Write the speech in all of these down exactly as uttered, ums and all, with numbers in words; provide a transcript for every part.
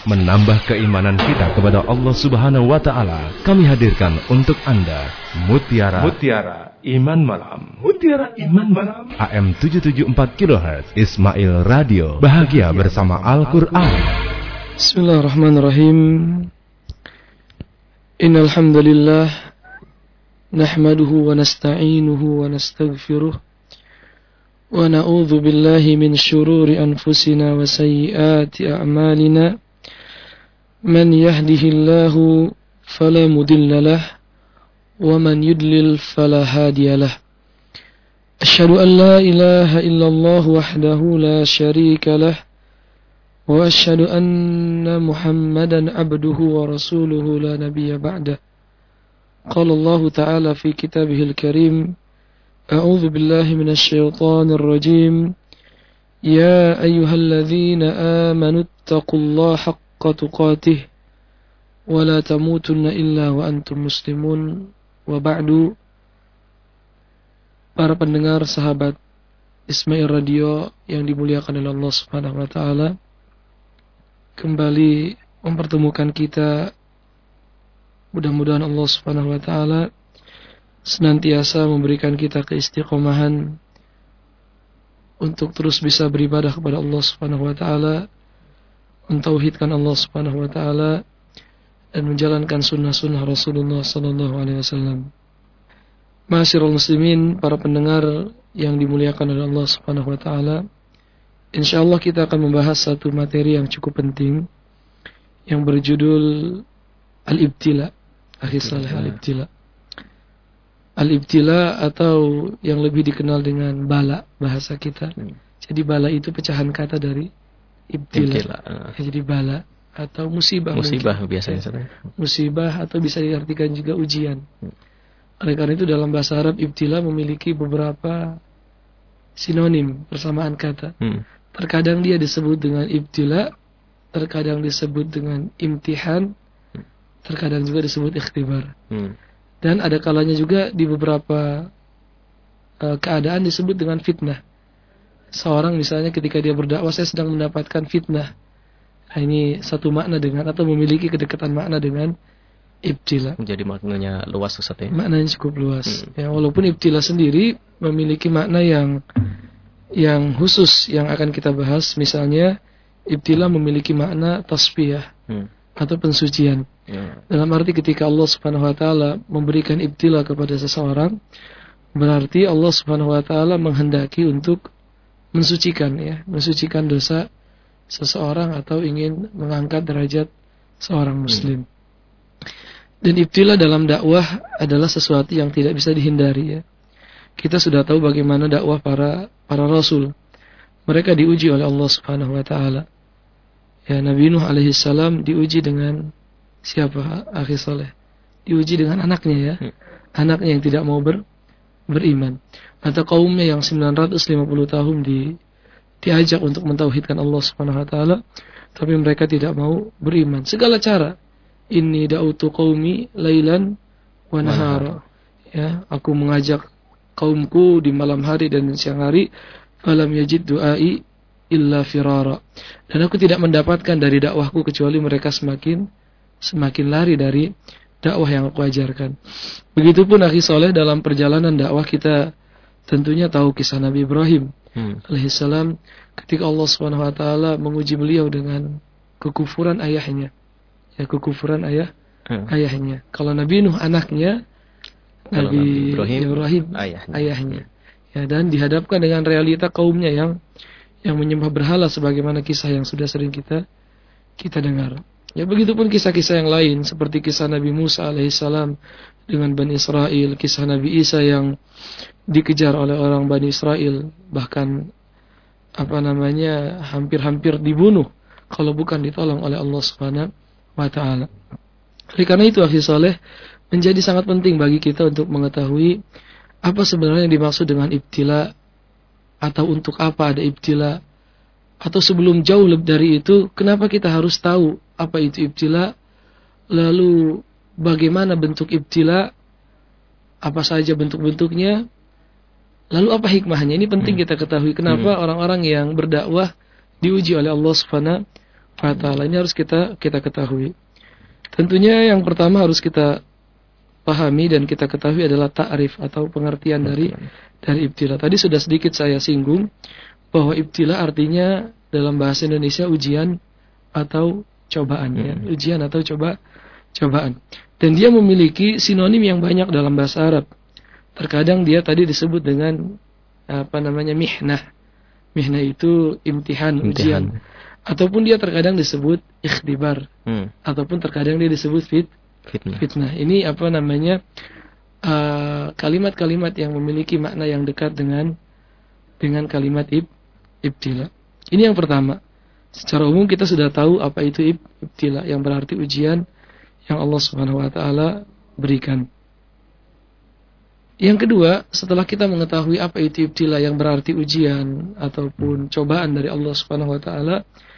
menambah keimanan kita kepada Allah Subhanahu wa taala, kami hadirkan untuk Anda Mutiara Mutiara Iman Malam. Mutiara Iman Malam. A M tujuh tujuh empat kilohertz Ismail Radio. Bahagia bersama Al-Qur'an. Bismillahirrahmanirrahim. Innal hamdalillah nahmaduhu wa nasta'inuhu wa nastaghfiruh wa na'udzu billahi min shururi anfusina wa sayyiati a'malina. Man yahdihillahu fala mudilla lahu wa man yudlil fala hadiya lahu. Asyhadu an la ilaha illallah wahdahu la syarika lahu wa asyhadu anna Muhammadan abduhu wa rasuluhu la nabiyya ba'dah. Qala Allah ta'ala fi kitabihil karim, a'udzu billahi minasy syaithanir rajim. Ya ayyuhalladzina amanu taqullaha haqqa tuqatih wa la tamutunna illa wa antum muslimun. Wa ba'du. Para pendengar, sahabat Ismail Radio yang dimuliakan oleh Allah Subhanahu wa taala, kembali mempertemukan kita. Mudah-mudahan Allah Subhanahu wa taala senantiasa memberikan kita keistiqomahan untuk terus bisa beribadah kepada Allah Subhanahu wa taala, mentauhidkan Allah Subhanahu wa taala, dan menjalankan sunnah-sunnah Rasulullah sallallahu alaihi wasallam. Ma'asyiral muslimin, para pendengar yang dimuliakan oleh Allah Subhanahu wa taala, insyaallah kita akan membahas satu materi yang cukup penting yang berjudul Al-Ibtila. Akhi Saleh, Al-Ibtila. Al-Ibtila atau yang lebih dikenal dengan bala bahasa kita. Jadi bala itu pecahan kata dari ibtila. Ibtila. Ya, jadi bala atau musibah. Musibah mungkin. biasanya. Ya, musibah atau bisa diartikan juga ujian. Hmm. Oleh karena itu dalam bahasa Arab ibtila memiliki beberapa sinonim, persamaan kata. Hmm. Terkadang dia disebut dengan ibtila, terkadang disebut dengan imtihan, terkadang juga disebut ikhtibar. Hmm. Dan ada kalanya juga di beberapa uh, keadaan disebut dengan fitnah. Seorang misalnya ketika dia berdakwah, saya sedang mendapatkan fitnah. Nah, ini satu makna dengan atau memiliki kedekatan makna dengan ibtila. Jadi maknanya luas, Ustaz ya? Maknanya cukup luas. Hmm. Ya, walaupun ibtila sendiri memiliki makna yang yang khusus yang akan kita bahas. Misalnya ibtila memiliki makna tasfiyah hmm. atau pensucian. Hmm. Dalam arti ketika Allah Subhanahu wa taala memberikan ibtila kepada seseorang, berarti Allah Subhanahu wa taala menghendaki untuk mensucikan ya, mensucikan dosa seseorang atau ingin mengangkat derajat seorang muslim. Hmm. Dan ibtila dalam dakwah adalah sesuatu yang tidak bisa dihindari ya. Kita sudah tahu bagaimana dakwah para para rasul. Mereka diuji oleh Allah Subhanahu wa taala. Ya, Nabi Nuh alaihi salam diuji dengan siapa? Akhi Saleh. Diuji dengan anaknya ya. Hmm. Anaknya yang tidak mau ber, beriman. Atau kaumnya yang sembilan ratus lima puluh tahun di diajak untuk mentauhidkan Allah Subhanahu wa taala, tapi mereka tidak mau beriman. Segala cara. Inni da'utu qaumi lailan wa nahara. Ya, aku mengajak kaumku di malam hari dan siang hari, falam yajid du'ai illa firara. Dan aku tidak mendapatkan dari dakwahku kecuali mereka semakin semakin lari dari dakwah yang aku ajarkan. Begitupun akhi soleh, dalam perjalanan dakwah kita tentunya tahu kisah Nabi Ibrahim Hmm. alaihissalam ketika Allah subhanahu wa taala menguji beliau dengan kekufuran ayahnya, ya kekufuran ayah hmm. ayahnya. Kalau Nabi Nuh anaknya, Nabi, Nabi Ibrahim, Ibrahim ayahnya. ayahnya. Ya, dan dihadapkan dengan realita kaumnya yang yang menyembah berhala sebagaimana kisah yang sudah sering kita kita dengar. Ya, begitupun kisah-kisah yang lain seperti kisah Nabi Musa alaihissalam dengan Bani Israel, kisah Nabi Isa yang dikejar oleh orang Bani Israel, bahkan apa namanya hampir-hampir dibunuh kalau bukan ditolong oleh Allah Subhanahu wa taala. Oleh karena itu akhi saleh, menjadi sangat penting bagi kita untuk mengetahui apa sebenarnya yang dimaksud dengan ibtila, atau untuk apa ada ibtila, atau sebelum jauh lebih dari itu, kenapa kita harus tahu apa itu ibtila, lalu bagaimana bentuk ibtila, apa saja bentuk-bentuknya, lalu apa hikmahnya. Ini penting kita ketahui kenapa hmm. orang-orang yang berdakwah diuji oleh Allah Subhanahu wa ta'ala. Ini harus kita kita ketahui. Tentunya yang pertama harus kita pahami dan kita ketahui adalah ta'rif atau pengertian dari dari ibtila. Tadi sudah sedikit saya singgung bahwa ibtila artinya dalam bahasa Indonesia ujian atau cobaan, ya. Ujian atau coba cobaan. Dan dia memiliki sinonim yang banyak dalam bahasa Arab. Terkadang dia tadi disebut dengan apa namanya mihnah. Mihnah itu imtihan, Imtihan. ujian. Ataupun dia terkadang disebut ikhtibar. Hmm. Ataupun terkadang dia disebut fit Fitnah. fitnah. Ini apa namanya uh, kalimat-kalimat yang memiliki makna yang dekat dengan dengan kalimat ib, ibtila. Ini yang pertama. Secara umum kita sudah tahu apa itu ib, ibtila, yang berarti ujian yang Allah Subhanahu wa taala berikan. Yang kedua, setelah kita mengetahui apa itu ibtila yang berarti ujian ataupun cobaan dari Allah Subhanahu wa taala,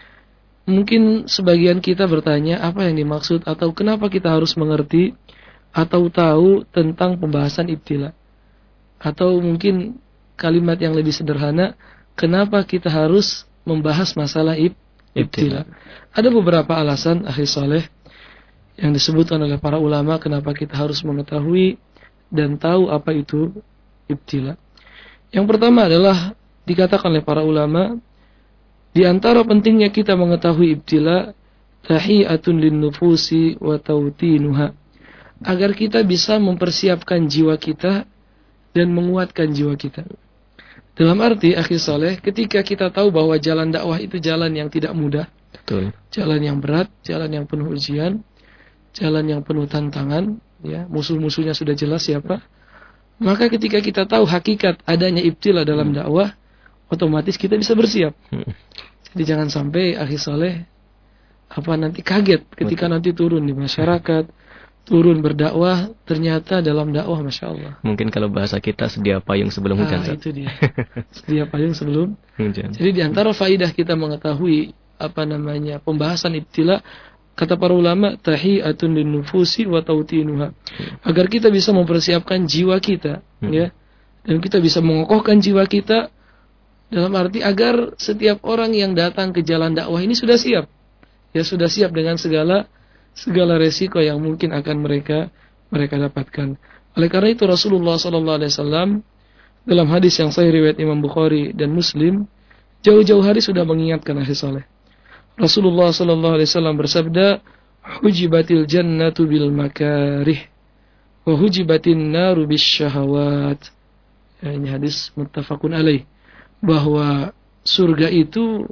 mungkin sebagian kita bertanya apa yang dimaksud atau kenapa kita harus mengerti atau tahu tentang pembahasan ibtila. Atau mungkin kalimat yang lebih sederhana, kenapa kita harus membahas masalah ib, ibtila. Ada beberapa alasan, akhi saleh, yang disebutkan oleh para ulama kenapa kita harus mengetahui dan tahu apa itu ibtila. Yang pertama adalah dikatakan oleh para ulama, di antara pentingnya kita mengetahui ibtila, tahiyatun linnufusi wa tawtinuha, agar kita bisa mempersiapkan jiwa kita dan menguatkan jiwa kita. Dalam arti, akhi saleh, ketika kita tahu bahwa jalan dakwah itu jalan yang tidak mudah, Betul. jalan yang berat, jalan yang penuh ujian, jalan yang penuh tantangan, ya, musuh-musuhnya sudah jelas siapa. Maka ketika kita tahu hakikat adanya ibtila dalam hmm. dakwah, otomatis kita bisa bersiap. Hmm. Jadi jangan sampai akhi saleh apa nanti kaget ketika Betul. nanti turun di masyarakat, turun berdakwah, ternyata dalam dakwah Masya Allah. Mungkin kalau bahasa kita sedia payung sebelum hujan. Ah, itu dia. Sedia payung sebelum hujan. Jadi di antara faidah kita mengetahui apa namanya pembahasan ibtila, kata para ulama, tahiyatun linnufusi wa tawtinuha, agar kita bisa mempersiapkan jiwa kita, hmm. ya, dan kita bisa mengokohkan jiwa kita, dalam arti agar setiap orang yang datang ke jalan dakwah ini sudah siap, ya, sudah siap dengan segala segala resiko yang mungkin akan mereka mereka dapatkan. Oleh karena itu Rasulullah sallallahu alaihi wasallam dalam hadis yang sahih riwayat Imam Bukhari dan Muslim, jauh-jauh hari sudah mengingatkan ahli saleh. Rasulullah sallallahu alaihi wasallam bersabda, "Hujibatil jannatu bil makarih wa hujibatin naru bis syahawat." Ya, ini hadis muttafaqun alaih, bahwa surga itu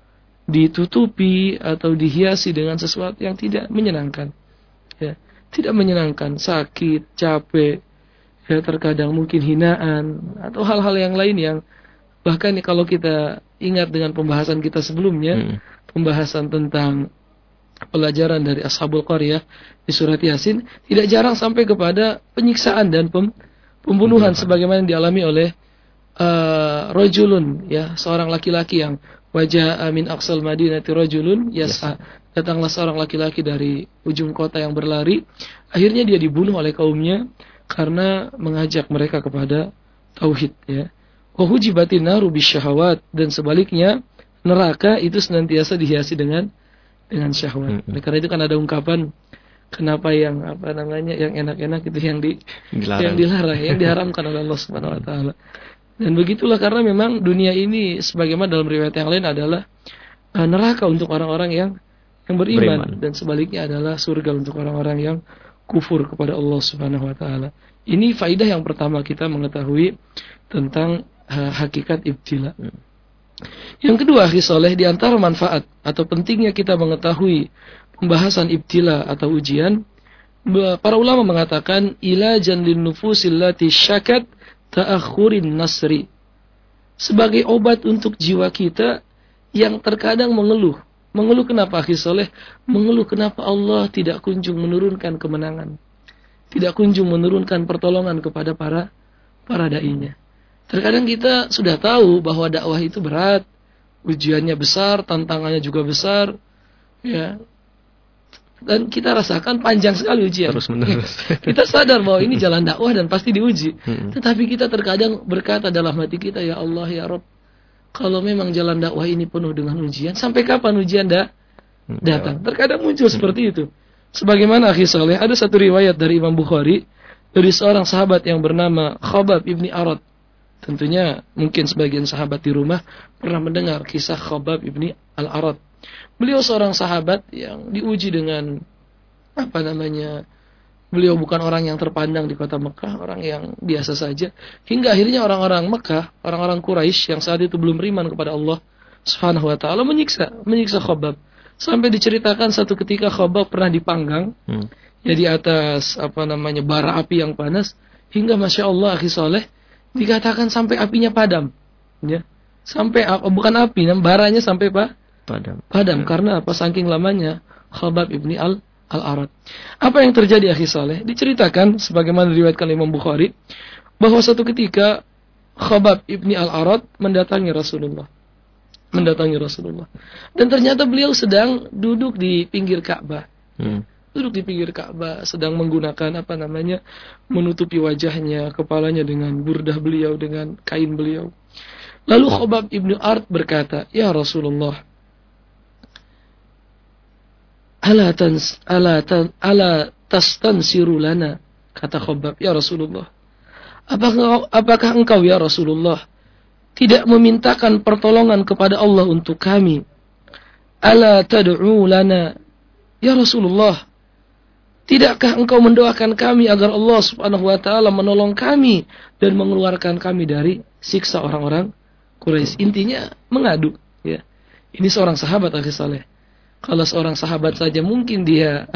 ditutupi atau dihiasi dengan sesuatu yang tidak menyenangkan. Ya, tidak menyenangkan, sakit, capek, ya, terkadang mungkin hinaan atau hal-hal yang lain yang bahkan kalau kita ingat dengan pembahasan kita sebelumnya, hmm. pembahasan tentang pelajaran dari Ashabul Qaryah di surat Yasin, tidak jarang sampai kepada penyiksaan dan pem, pembunuhan hmm. sebagaimana yang dialami oleh uh, rajulun, ya, seorang laki-laki yang wajah min aqsal madinati rajulun yas'a, datanglah seorang laki-laki dari ujung kota yang berlari, akhirnya dia dibunuh oleh kaumnya karena mengajak mereka kepada tauhid, ya. Wa hujibatin naru bisyahawat, dan sebaliknya neraka itu senantiasa dihiasi dengan dengan syahwat. Hmm. Karena itu kan ada ungkapan, kenapa yang apa namanya yang enak-enak itu yang di dilarang. yang dilarang, yang diharamkan oleh Allah Subhanahu wa taala. Dan begitulah, karena memang dunia ini sebagaimana dalam riwayat yang lain adalah uh, neraka untuk orang-orang yang yang beriman, beriman, dan sebaliknya adalah surga untuk orang-orang yang kufur kepada Allah Subhanahu wa taala. Ini faidah yang pertama kita mengetahui tentang uh, hakikat ibtila. Hmm. Yang kedua, akhi saleh, di antara manfaat atau pentingnya kita mengetahui pembahasan ibtila atau ujian, para ulama mengatakan ilajan linnufusil lati syakat ta'akhurin nasri, sebagai obat untuk jiwa kita yang terkadang mengeluh. Mengeluh kenapa, akhi saleh? Mengeluh kenapa Allah tidak kunjung menurunkan kemenangan, tidak kunjung menurunkan pertolongan kepada para para dai-nya. Terkadang kita sudah tahu bahwa dakwah itu berat, ujiannya besar, tantangannya juga besar, ya. Dan kita rasakan panjang sekali ujian. Terus menerus. Kita sadar bahwa ini jalan dakwah dan pasti diuji. Hmm. Tetapi kita terkadang berkata dalam hati kita, ya Allah, ya Rabb, kalau memang jalan dakwah ini penuh dengan ujian, sampai kapan ujian dah datang. Terkadang muncul seperti itu. Sebagaimana akhi saleh, ada satu riwayat dari Imam Bukhari dari seorang sahabat yang bernama Khabbab ibni Arad. Tentunya mungkin sebagian sahabat di rumah pernah mendengar kisah Khabbab ibni Al-Arad. Beliau seorang sahabat yang diuji dengan apa namanya? Beliau bukan orang yang terpandang di kota Mekah, orang yang biasa saja. Hingga akhirnya orang-orang Mekah, orang-orang Quraisy yang saat itu belum beriman kepada Allah Subhanahu wa taala menyiksa, menyiksa Khabbab. Sampai diceritakan satu ketika Khabbab pernah dipanggang hmm. ya di atas apa namanya bara api yang panas, hingga masya Allah akhi saleh dikatakan sampai apinya padam, ya sampai bukan api, baranya sampai pak padam, padam hmm. karena apa saking lamanya Khabbab ibni al Al-Arad. Apa yang terjadi akhi saleh? Diceritakan sebagaimana diriwayatkan Imam Bukhari bahwa satu ketika Khabbab ibni Al-Arad mendatangi Rasulullah. Mendatangi Rasulullah. Dan ternyata beliau sedang duduk di pinggir Ka'bah. Hmm. Duduk di pinggir Ka'bah, sedang menggunakan apa namanya? Menutupi wajahnya, kepalanya dengan burdah beliau, dengan kain beliau. Lalu Khabbab ibni Al-Arad berkata, "Ya Rasulullah, Ala tans ala tan ala tastansiru lana," kata Khabbab, "Ya Rasulullah, apakah apakah engkau ya Rasulullah tidak memintakan pertolongan kepada Allah untuk kami? Ala tad'u lana, ya Rasulullah, tidakkah engkau mendoakan kami agar Allah Subhanahu wa taala menolong kami dan mengeluarkan kami dari siksa orang-orang Quraisy?" Intinya mengadu, ya. Ini seorang sahabat akhi saleh. Kalau seorang sahabat saja mungkin dia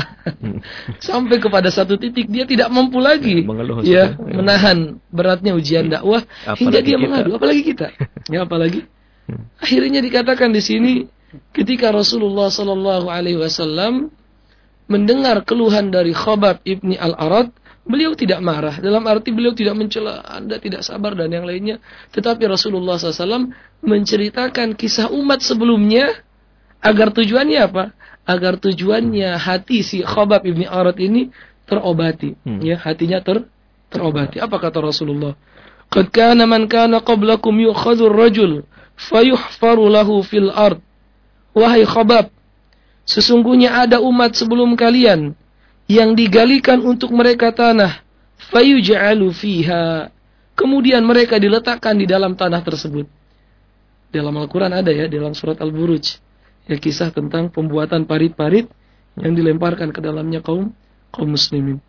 sampai kepada satu titik dia tidak mampu lagi Mengeluh, ya, ya menahan beratnya ujian dakwah apalagi hingga dia kita. mengadu, apalagi kita. Ya apalagi. Akhirnya dikatakan di sini ketika Rasulullah sallallahu alaihi wasallam mendengar keluhan dari Khabbab ibni Al-Arad, beliau tidak marah. Dalam arti beliau tidak mencela, Anda tidak sabar dan yang lainnya. Tetapi Rasulullah sallallahu alaihi wasallam menceritakan kisah umat sebelumnya. Agar tujuannya apa? Agar tujuannya hati si Khabbab ibni Arad ini terobati, hmm. ya hatinya ter terobati. Apa kata Rasulullah? Qad kana man kana qablakum yu'khadhu ar-rajul fayuhfaru lahu fil ard. Wahai Khabbab, sesungguhnya ada umat sebelum kalian yang digalikan untuk mereka tanah, fayuj'alu fiha. Kemudian mereka diletakkan di dalam tanah tersebut. Dalam Al-Qur'an ada ya, dalam surat Al-Buruj. Ya kisah tentang pembuatan parit-parit yang dilemparkan ke dalamnya kaum kaum muslimin.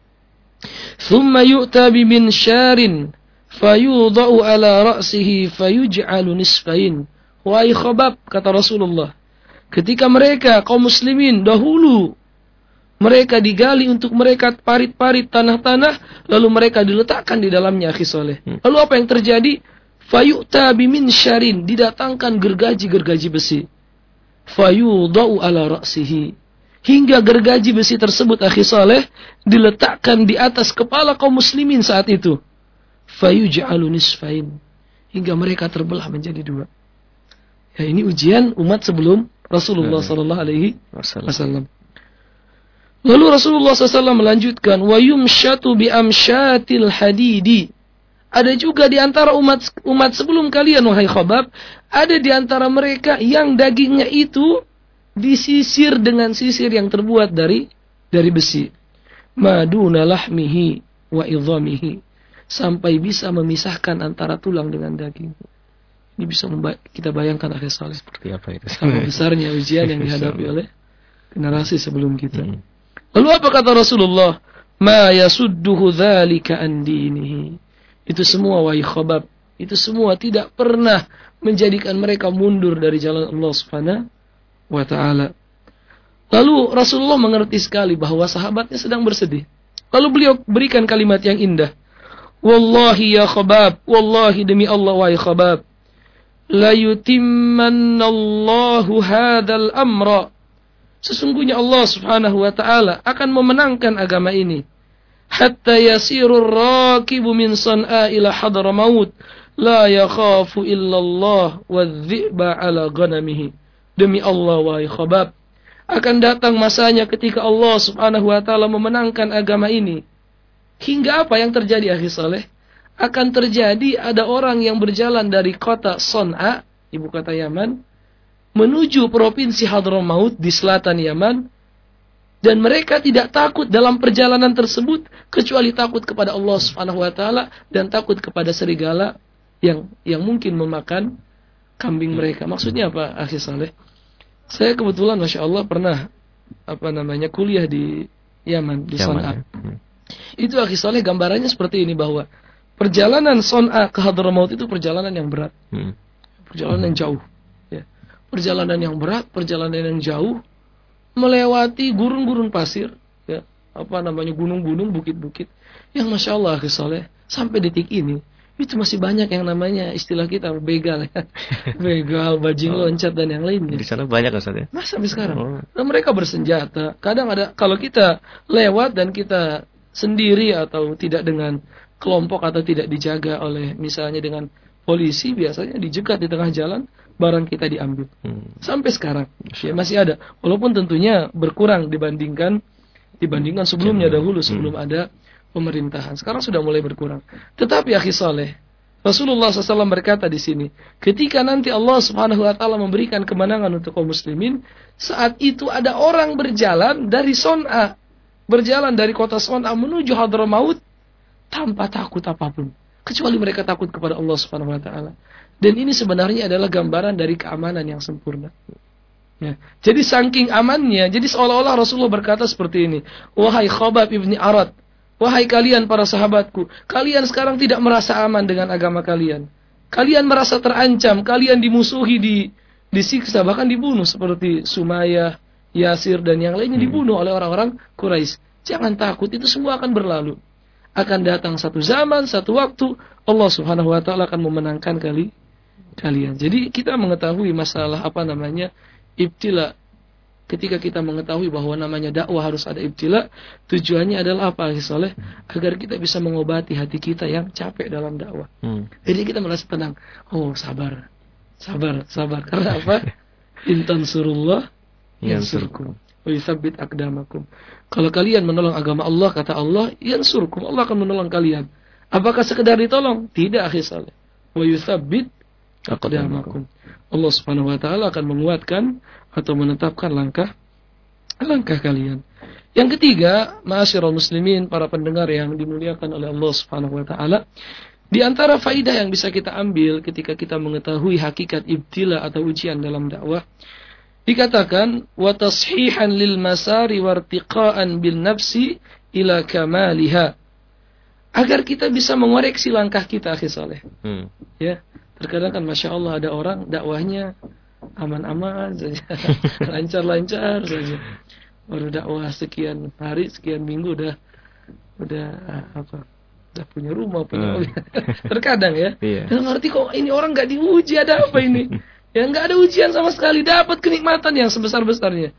Thumma yu'ta bi minsharin fayudha'u ala ra'sihi fayuj'alu nisfain. Wahai Khabbab, kata Rasulullah, ketika mereka kaum muslimin dahulu mereka digali untuk mereka parit-parit tanah-tanah, lalu mereka diletakkan di dalamnya akhi saleh. Lalu apa yang terjadi? Fayu'ta bi minsharin, didatangkan gergaji-gergaji besi. Fayudau ala ra'sihi, hingga gergaji besi tersebut akhi saleh diletakkan di atas kepala kaum muslimin saat itu. Fayuj'alu nisfain, hingga mereka terbelah menjadi dua. Ya ini ujian umat sebelum Rasulullah sallallahu alaihi wasallam. Lalu Rasulullah sallallahu alaihi wasallam melanjutkan, wa yumshatu bi amshatil hadidi. Ada juga di antara umat umat sebelum kalian wahai Khabbab, ada di antara mereka yang dagingnya itu disisir dengan sisir yang terbuat dari dari besi. Maduna lahmihi wa idhamihi, sampai bisa memisahkan antara tulang dengan daging. Ini bisa memba- kita bayangkan akhi saleh seperti apa itu. Sama besarnya ujian yang dihadapi oleh generasi sebelum kita. Hmm. Lalu apa kata Rasulullah? Ma yasudduhu dzalika an dinihi. Itu semua wahai Khabbab, itu semua tidak pernah menjadikan mereka mundur dari jalan Allah Subhanahu wa taala. Lalu Rasulullah mengerti sekali bahwa sahabatnya sedang bersedih. Lalu beliau berikan kalimat yang indah. Wallahi ya Khabbab, wallahi demi Allah wahai Khabbab, la yutimmannallahu hadzal amra. Sesungguhnya Allah Subhanahu wa taala akan memenangkan agama ini. Hatta yasirur rakibu min San'a ila Hadramaut la yakhafu illallah wadh-dhi'ba ala ghanamihi. Demi Allah wahai Khabbab, akan datang masanya ketika Allah Subhanahu wa taala memenangkan agama ini. Hingga apa yang terjadi akhi saleh? Akan terjadi ada orang yang berjalan dari kota San'a, ibu kota Yaman, menuju provinsi Hadramaut di selatan Yaman, dan mereka tidak takut dalam perjalanan tersebut kecuali takut kepada Allah Subhanahu wa taala dan takut kepada serigala yang yang mungkin memakan kambing mereka. Maksudnya apa, akhi saleh? Saya kebetulan Masya Allah pernah apa namanya kuliah di Yaman, di Son'a. Hmm. Itu akhi saleh gambarannya seperti ini, bahwa perjalanan Son'a ke Hadramaut itu perjalanan yang berat. Hmm. Perjalanan yang jauh. Ya. Perjalanan yang berat, perjalanan yang jauh, melewati gurun-gurun pasir, ya, apa namanya gunung-gunung, bukit-bukit, yang Masya Allah akhi saleh, sampai detik ini itu masih banyak yang namanya istilah kita begal, ya. Begal, bajing oh. loncat dan yang lainnya. Di sana banyak Ustaz ya? Mas sampai sekarang. Oh. Nah, mereka bersenjata. Kadang ada, kalau kita lewat dan kita sendiri atau tidak dengan kelompok atau tidak dijaga oleh misalnya dengan polisi, biasanya dijegat di tengah jalan, barang kita diambil. Hmm. Sampai sekarang ya, masih ada. Walaupun tentunya berkurang dibandingkan dibandingkan sebelumnya dahulu sebelum hmm. ada pemerintahan. Sekarang sudah mulai berkurang. Tetapi akhi saleh, Rasulullah shallallahu alaihi wasallam berkata di sini, ketika nanti Allah Subhanahu wa taala memberikan kemenangan untuk kaum muslimin, saat itu ada orang berjalan dari Son'a, berjalan dari kota Son'a menuju Hadramaut tanpa takut apapun, kecuali mereka takut kepada Allah Subhanahu wa taala. Dan ini sebenarnya adalah gambaran dari keamanan yang sempurna. Ya. Jadi saking amannya, jadi seolah-olah Rasulullah berkata seperti ini, wahai Khabbab ibni Arad, wahai kalian para sahabatku, kalian sekarang tidak merasa aman dengan agama kalian. Kalian merasa terancam, kalian dimusuhi, di, disiksa, bahkan dibunuh seperti Sumayyah, Yasir dan yang lainnya dibunuh oleh orang-orang Quraisy. Jangan takut, itu semua akan berlalu. Akan datang satu zaman, satu waktu, Allah Subhanahu wa taala akan memenangkan kali kalian. Jadi kita mengetahui masalah apa namanya ibtila. Ketika kita mengetahui bahwa namanya dakwah harus ada ibtila, tujuannya adalah apa, akhi saleh? Agar kita bisa mengobati hati kita yang capek dalam dakwah. Hmm. Jadi kita merasa tenang. Oh, sabar. Sabar, sabar. Karena apa? Intan surullah yansurkum wa yutsabbit aqdamakum. Kalau kalian menolong agama Allah, kata Allah, yansurkum, Allah akan menolong kalian. Apakah sekedar ditolong? Tidak, akhi saleh. Wa yutsabbit aqdamakum. Allah Subhanahu wa taala akan menguatkan atau menetapkan langkah langkah kalian. Yang ketiga, ma'asyiral muslimin, para pendengar yang dimuliakan oleh Allah Subhanahu wa taala, di antara faidah yang bisa kita ambil ketika kita mengetahui hakikat ibtila atau ujian dalam dakwah, dikatakan wa tashihan lil masari wartiqaan bin nafsi ila kamaliha. Agar kita bisa mengoreksi langkah kita, akhi saleh. Hmm. Ya, terkadang kan Masya Allah ada orang dakwahnya aman-aman saja, lancar-lancar saja. Baru dakwah sekian hari, sekian minggu udah udah apa? Udah punya rumah, punya mobil. Terkadang ya. Iya. Dan ngerti kok ini orang enggak diuji, ada apa ini? Ya enggak ada ujian sama sekali, dapat kenikmatan yang sebesar-besarnya.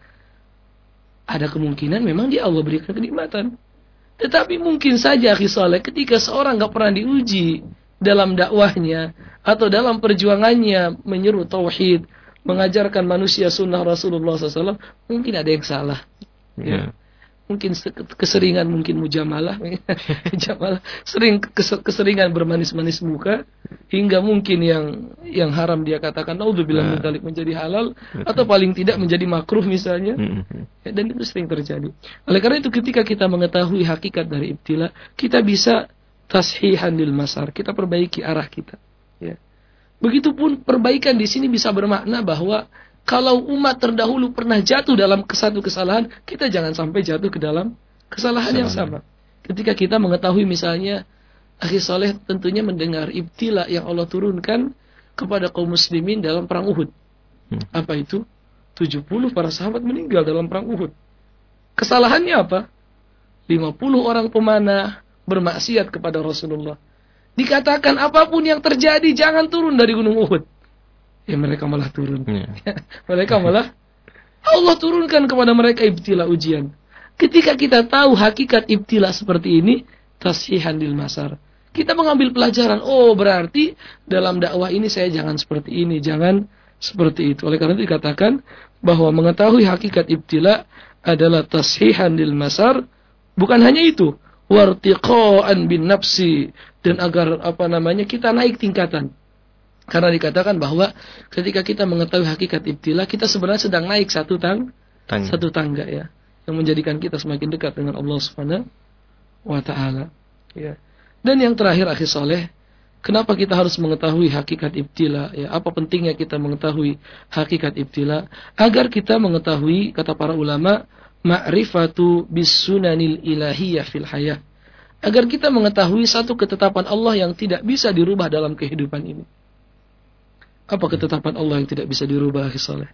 Ada kemungkinan memang dia Allah berikan kenikmatan. Tetapi mungkin saja, akhi saleh, ketika seorang enggak pernah diuji dalam dakwahnya atau dalam perjuangannya menyeru tauhid, mengajarkan manusia sunnah Rasulullah shallallahu alaihi wasallam, mungkin ada yang salah. Yeah. Ya. Mungkin keseringan, mungkin mujamalah, mujamalah, sering keseringan bermanis-manis muka, hingga mungkin yang yang haram dia katakan naudzubillah min dzalik menjadi halal, atau paling tidak menjadi makruh misalnya. Ya, dan itu sering terjadi. Oleh karena itu ketika kita mengetahui hakikat dari ibtila, kita bisa tashihan lil masar, kita perbaiki arah kita. Ya. Begitupun perbaikan di sini bisa bermakna bahwa kalau umat terdahulu pernah jatuh dalam satu kesalahan, kita jangan sampai jatuh ke dalam kesalahan Salam. yang sama. Ketika kita mengetahui misalnya, akhi saleh tentunya mendengar ibtila yang Allah turunkan kepada kaum muslimin dalam perang Uhud. Hmm. Apa itu? tujuh puluh para sahabat meninggal dalam perang Uhud. Kesalahannya apa? lima puluh orang pemanah bermaksiat kepada Rasulullah. Dikatakan apapun yang terjadi jangan turun dari gunung Uhud. Ya mereka malah turun. Yeah. Mereka malah Allah turunkan kepada mereka ibtila, ujian. Ketika kita tahu hakikat ibtila seperti ini, tashihan lil masar. Kita mengambil pelajaran, oh berarti dalam dakwah ini saya jangan seperti ini, jangan seperti itu. Oleh karena itu dikatakan bahwa mengetahui hakikat ibtila adalah tashihan lil masar. Bukan hanya itu, wartiqaan bin nafsi, dan agar apa namanya kita naik tingkatan. Karena dikatakan bahwa ketika kita mengetahui hakikat ibtila, kita sebenarnya sedang naik satu tang, tangga. satu tangga ya, yang menjadikan kita semakin dekat dengan Allah Subhanahu wa taala. Ya. Dan yang terakhir akhi saleh, kenapa kita harus mengetahui hakikat ibtila? Ya, apa pentingnya kita mengetahui hakikat ibtila? Agar kita mengetahui, kata para ulama, ma'rifatu bisunanil ilahiyah fil hayah. Agar kita mengetahui satu ketetapan Allah yang tidak bisa dirubah dalam kehidupan ini. Apa ketetapan Allah yang tidak bisa dirubah, akhi saleh?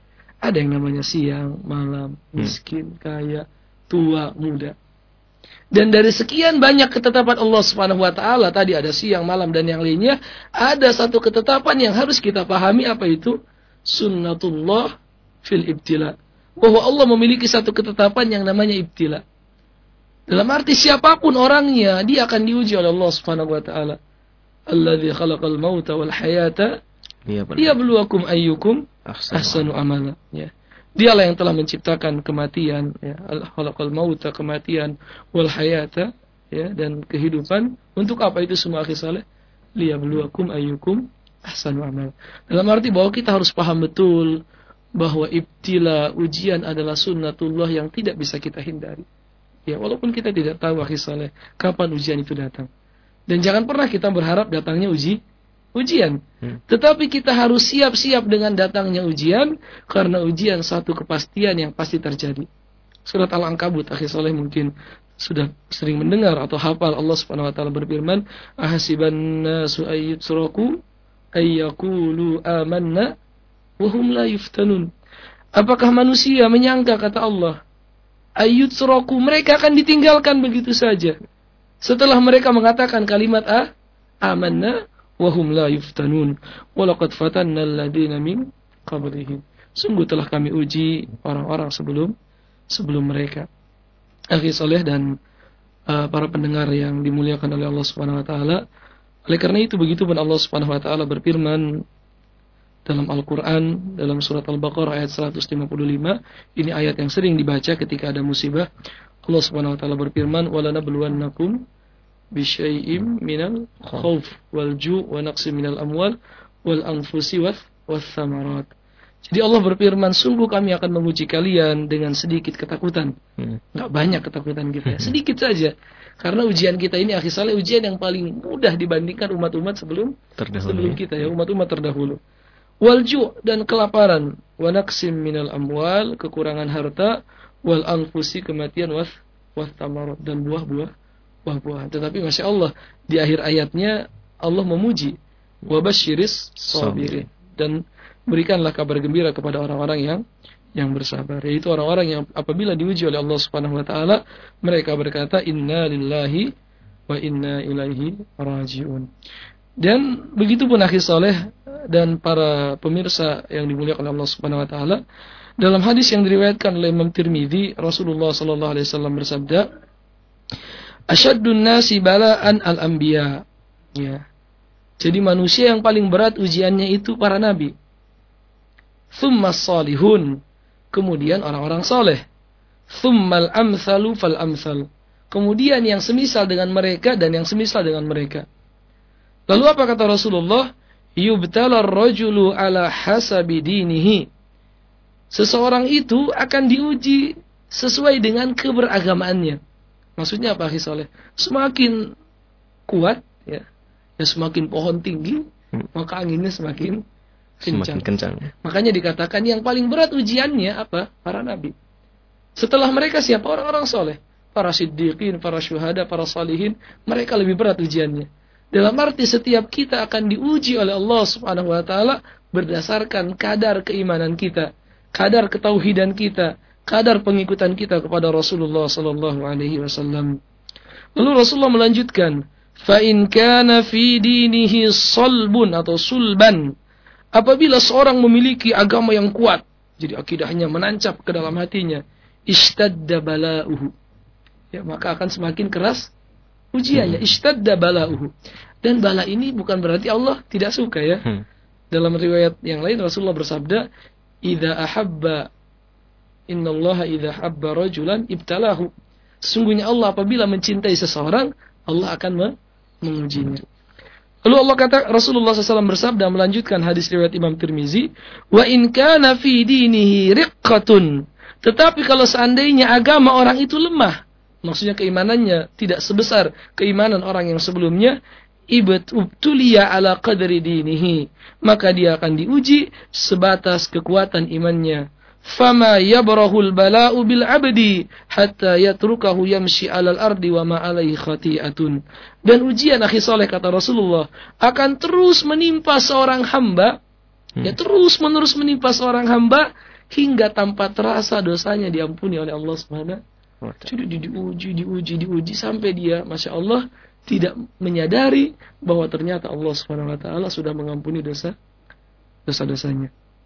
Ada yang namanya siang, malam, miskin, kaya, tua, muda. Dan dari sekian banyak ketetapan Allah Subhanahu wa taala, tadi ada siang, malam dan yang lainnya, ada satu ketetapan yang harus kita pahami, apa itu? Sunnatullah fil ibtila. Bahwa Allah memiliki satu ketetapan yang namanya ibtila. Dalam arti siapapun orangnya, dia akan diuji oleh Allah Subhanahu wa taala. Alladzi khalaqal mauta wal hayata liyabluwakum ayyukum ahsanu amala. Ya. Dialah yang telah menciptakan kematian, ya, khalaqal mauta, kematian, wal hayata, ya, dan kehidupan. Untuk apa itu semua, akhi saleh? Liyabluwakum ayyukum ahsanu amala. Dalam arti bahwa kita harus paham betul bahwa ibtila, ujian adalah sunnatullah yang tidak bisa kita hindari. Ya, walaupun kita tidak tahu, akhi saleh, kapan ujian itu datang. Dan jangan pernah kita berharap datangnya uji ujian. Hmm. Tetapi kita harus siap-siap dengan datangnya ujian, karena ujian satu kepastian yang pasti terjadi. Surat Al-Ankabut, akhi saleh mungkin sudah sering mendengar atau hafal. Allah Subhanahu wa taala berfirman, ahasiban nasu ayyutraku ayyaqulu amanna wa hum la yuftanun. Apakah manusia menyangka, kata Allah, ayyutraku, mereka akan ditinggalkan begitu saja setelah mereka mengatakan kalimat ah amanna wahum la yuftanun walaqad fatanna alladziina min qablihim. Sungguh telah kami uji orang-orang sebelum sebelum mereka. Akhi saleh dan uh, para pendengar yang dimuliakan oleh Allah Subhanahu wa taala, oleh karena itu begitu pun Allah Subhanahu wa taala berfirman dalam Al-Qur'an, dalam surat Al-Baqarah ayat seratus lima puluh lima. Ini ayat yang sering dibaca ketika ada musibah. Allah Subhanahu wa taala berfirman, "Walanabluwannakum bisyai'im minal khauf wal ju' wa naqsim minal amwal wal anfusi wath thamarat." Jadi Allah berfirman, sungguh kami akan menguji kalian dengan sedikit ketakutan. Hmm. Enggak banyak ketakutan kita, ya. Sedikit saja. Karena ujian kita ini, akhi saleh, ujian yang paling mudah dibandingkan umat-umat sebelum terdahulu. sebelum kita, ya, umat-umat terdahulu. Wal ju', dan kelaparan, wa naqsim minal amwal, kekurangan harta, wal anfusi, kematian, wath wath thamarat, dan buah-buah buah-buahan. Tetapi Masya Allah, di akhir ayatnya Allah memuji, wabasyiris sabirin, dan berikanlah kabar gembira kepada orang-orang yang yang bersabar, yaitu orang-orang yang apabila diuji oleh Allah Subhanahu wa taala, mereka berkata inna lillahi wa inna ilaihi rajiun. Dan begitu pun akhi saleh dan para pemirsa yang dimuliakan oleh Allah Subhanahu wa taala, dalam hadis yang diriwayatkan oleh Imam Tirmidzi, Rasulullah sallallahu alaihi wasallam bersabda, asyaddun nasi bala'an al-anbiya. Ya. Jadi manusia yang paling berat ujiannya itu para nabi. Tsummas salihun. Kemudian orang-orang soleh. Tsummal amsalu fal amsal. Kemudian yang semisal dengan mereka dan yang semisal dengan mereka. Lalu apa kata Rasulullah? Yubtala ar-rajulu ala hasabi dinihi. Seseorang itu akan diuji sesuai dengan keberagamaannya. Maksudnya apa, akhi saleh? Semakin kuat, ya, ya semakin pohon tinggi, hmm. maka anginnya semakin kencang. Semakin kencang. Makanya dikatakan yang paling berat ujiannya apa? Para nabi. Setelah mereka siapa? Orang-orang soleh. Para siddiqin, para syuhada, para salihin. Mereka lebih berat ujiannya. Dalam arti setiap kita akan diuji oleh Allah Subhanahu wa taala berdasarkan kadar keimanan kita, kadar ketauhidan kita, kadar pengikutan kita kepada Rasulullah sallallahu alaihi wasallam. Lalu Rasulullah melanjutkan, fa in kana fi dinihi salbun atau sulban. Apabila seorang memiliki agama yang kuat, jadi akidahnya menancap ke dalam hatinya, ishtadda bala'uhu. Ya, maka akan semakin keras ujiannya. Hmm. Ishtadda bala'uhu. Dan bala ini bukan berarti Allah tidak suka, ya. Hmm. Dalam riwayat yang lain Rasulullah bersabda, idza ahabba innallaha idza habba rajulan ibtalahu. Sesungguhnya Allah apabila mencintai seseorang, Allah akan mengujinya. Lalu Allah kata, Rasulullah shallallahu alaihi wasallam bersabda melanjutkan hadis riwayat Imam Tirmizi, wa in kana fi dinihi riqqatun. Tetapi kalau seandainya agama orang itu lemah, maksudnya keimanannya tidak sebesar keimanan orang yang sebelumnya, ibtuliya ala qadri dinihi, maka dia akan diuji sebatas kekuatan imannya. Fama yabrahul bala'u bil abdi hatta yatrukahu yamshi alal ardi wa ma alaihi khati'atun. Dan ujian akhi soleh kata Rasulullah akan terus menimpa seorang hamba, hmm. ya terus menerus menimpa seorang hamba hingga tanpa terasa dosanya diampuni oleh Allah Subhanahu wa taala. Jadi diuji, diuji, diuji sampai dia, masya Allah, tidak menyadari bahwa ternyata Allah Subhanahu wa taala sudah mengampuni dosa dosa-dosanya.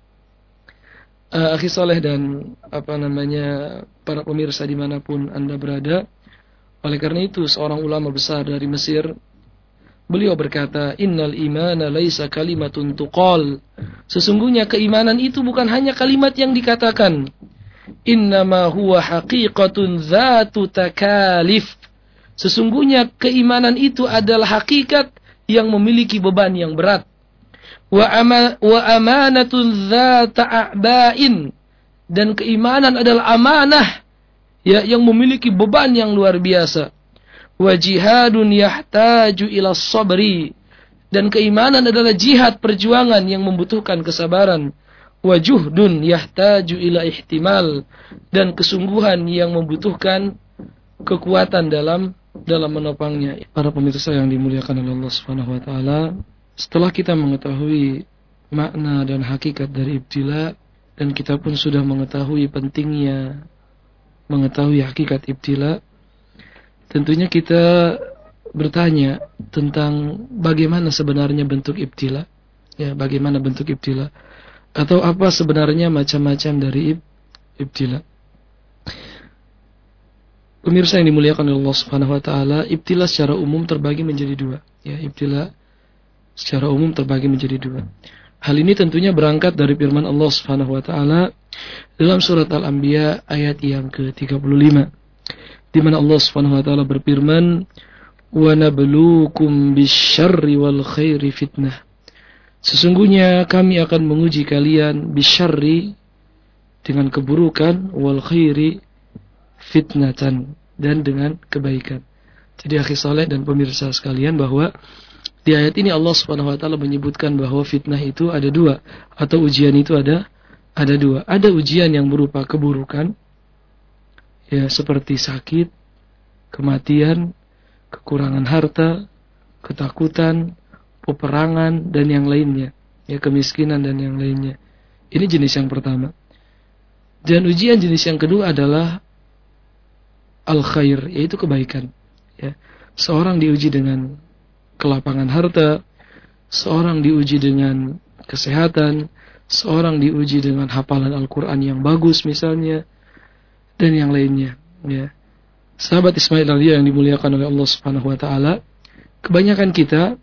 Uh, akhi soleh dan apa namanya para pemirsa dimanapun Anda berada, oleh karena itu seorang ulama besar dari Mesir, beliau berkata, innal imana laisa kalimatun tuqal. Sesungguhnya keimanan itu bukan hanya kalimat yang dikatakan. Innama huwa haqiqatun dzatu takalif. Sesungguhnya keimanan itu adalah hakikat yang memiliki beban yang berat. Wa ama, wa amanatun dzata a'ba'in. Dan keimanan adalah amanah ya, yang memiliki beban yang luar biasa. Wa jihadun yahtaju ila sabri. Dan keimanan adalah jihad, perjuangan yang membutuhkan kesabaran. Wa juhdun yahtaju ila ihtimal. Dan kesungguhan yang membutuhkan kekuatan dalam dalam menopangnya. Para pemirsa yang dimuliakan oleh Allah Subhanahu wa taala, setelah kita mengetahui makna dan hakikat dari ibtila, dan kita pun sudah mengetahui pentingnya mengetahui hakikat ibtila, tentunya kita bertanya tentang bagaimana sebenarnya bentuk ibtila, ya, bagaimana bentuk ibtila, atau apa sebenarnya macam-macam dari ibtila. Pemirsa yang dimuliakan oleh Allah Subhanahu wa taala, ibtila secara umum terbagi menjadi dua, ya, ibtila secara umum terbagi menjadi dua. Hal ini tentunya berangkat dari firman Allah Subhanahu wa taala dalam surat Al-Anbiya ayat yang ke tiga puluh lima, di mana Allah Subhanahu wa taala berfirman, "Wa nabluukum bisyarri wal khairi fitnah." Sesungguhnya kami akan menguji kalian bisyarri dengan keburukan, wal khairi fitnatan, dan dengan kebaikan. Jadi akhi saleh dan pemirsa sekalian, bahwa di ayat ini Allah Subhanahu wa taala menyebutkan bahwa fitnah itu ada dua, atau ujian itu ada ada dua. Ada ujian yang berupa keburukan, ya, seperti sakit, kematian, kekurangan harta, ketakutan, peperangan, dan yang lainnya, ya, kemiskinan dan yang lainnya. Ini jenis yang pertama. Dan ujian jenis yang kedua adalah al-khair, yaitu kebaikan, ya. Seorang diuji dengan kelapangan harta, seorang diuji dengan kesehatan, seorang diuji dengan hafalan Al-Quran yang bagus misalnya, dan yang lainnya, ya. Sahabat Ismail Radhiyallahu yang dimuliakan oleh Allah Subhanahu wa taala, kebanyakan kita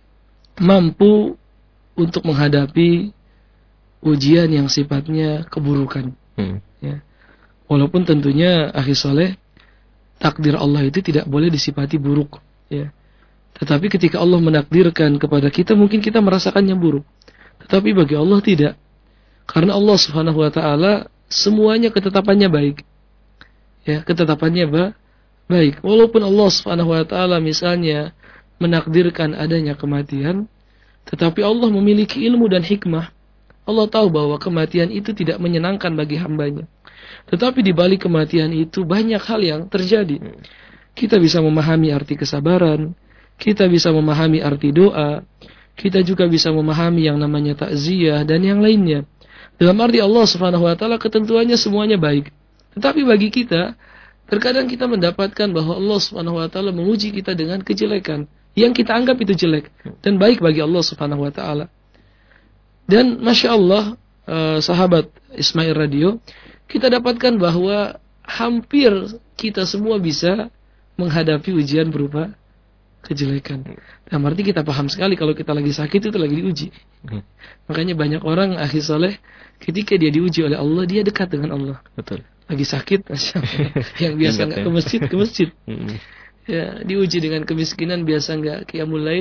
mampu untuk menghadapi ujian yang sifatnya keburukan, hmm. ya. Walaupun tentunya akhi saleh, takdir Allah itu tidak boleh disifati buruk, ya. Tetapi ketika Allah menakdirkan kepada kita, mungkin kita merasakannya buruk. Tetapi bagi Allah tidak. Karena Allah Subhanahu wa taala semuanya ketetapannya baik. Ya, ketetapannya ba- baik. Walaupun Allah Subhanahu wa taala misalnya menakdirkan adanya kematian, tetapi Allah memiliki ilmu dan hikmah. Allah tahu bahwa kematian itu tidak menyenangkan bagi hambanya. Tetapi di balik kematian itu banyak hal yang terjadi. Kita bisa memahami arti kesabaran, kita bisa memahami arti doa, kita juga bisa memahami yang namanya takziah dan yang lainnya. Dalam arti Allah Subhanahu wa taala ketentuannya semuanya baik. Tetapi bagi kita, terkadang kita mendapatkan bahwa Allah Subhanahu wa taala menguji kita dengan kejelekan yang kita anggap itu jelek dan baik bagi Allah Subhanahu wa taala. Dan Masya Allah, eh, sahabat Ismail Radio, kita dapatkan bahwa hampir kita semua bisa menghadapi ujian berupa kejelekan. Nah, arti kita paham sekali kalau kita lagi sakit itu lagi diuji. Hmm. Makanya banyak orang akhi saleh ketika dia diuji oleh Allah, dia dekat dengan Allah. Betul. Lagi sakit, Masya Allah. Yang biasa nggak ke masjid, ke masjid. Hmm. Ya, diuji dengan kemiskinan, biasa nggak qiyamul lail,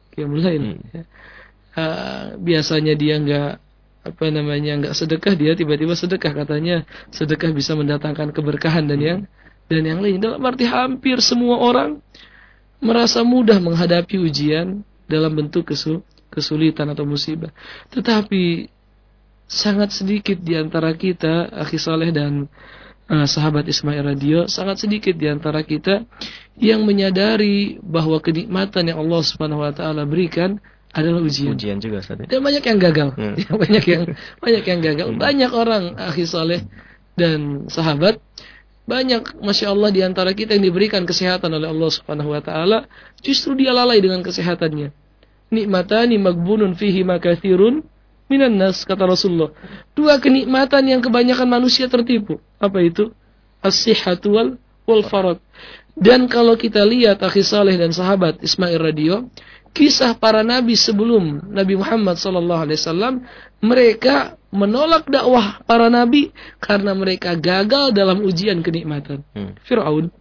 qiyamul lail. Hmm. Ya. Uh, biasanya dia nggak apa namanya nggak sedekah, dia tiba-tiba sedekah, katanya sedekah bisa mendatangkan keberkahan dan hmm. yang dan yang lain. Dalam arti hampir semua orang merasa mudah menghadapi ujian dalam bentuk kesul, kesulitan atau musibah. Tetapi sangat sedikit di antara kita, akhi saleh dan uh, sahabat Ismail Radio, sangat sedikit di antara kita yang menyadari bahwa kenikmatan yang Allah Subhanahu wa taala berikan adalah ujian. Ujian juga Ustaz. Dan banyak yang gagal. Hmm. banyak yang banyak yang gagal. Hmm. Banyak orang akhi saleh dan sahabat, banyak Masya Allah di antara kita yang diberikan kesehatan oleh Allah Subhanahu wa taala, justru dia lalai dengan kesehatannya. Nikmatani magbunun fihi makathirun minan nas, kata Rasulullah. Dua kenikmatan yang kebanyakan manusia tertipu. Apa itu? As-sihhatu wal, wal farad. Dan kalau kita lihat akhi saleh dan sahabat Ismail Radio, kisah para nabi sebelum Nabi Muhammad sallallahu alaihi wasallam, mereka menolak dakwah para nabi karena mereka gagal dalam ujian kenikmatan. Hmm. Fir'aun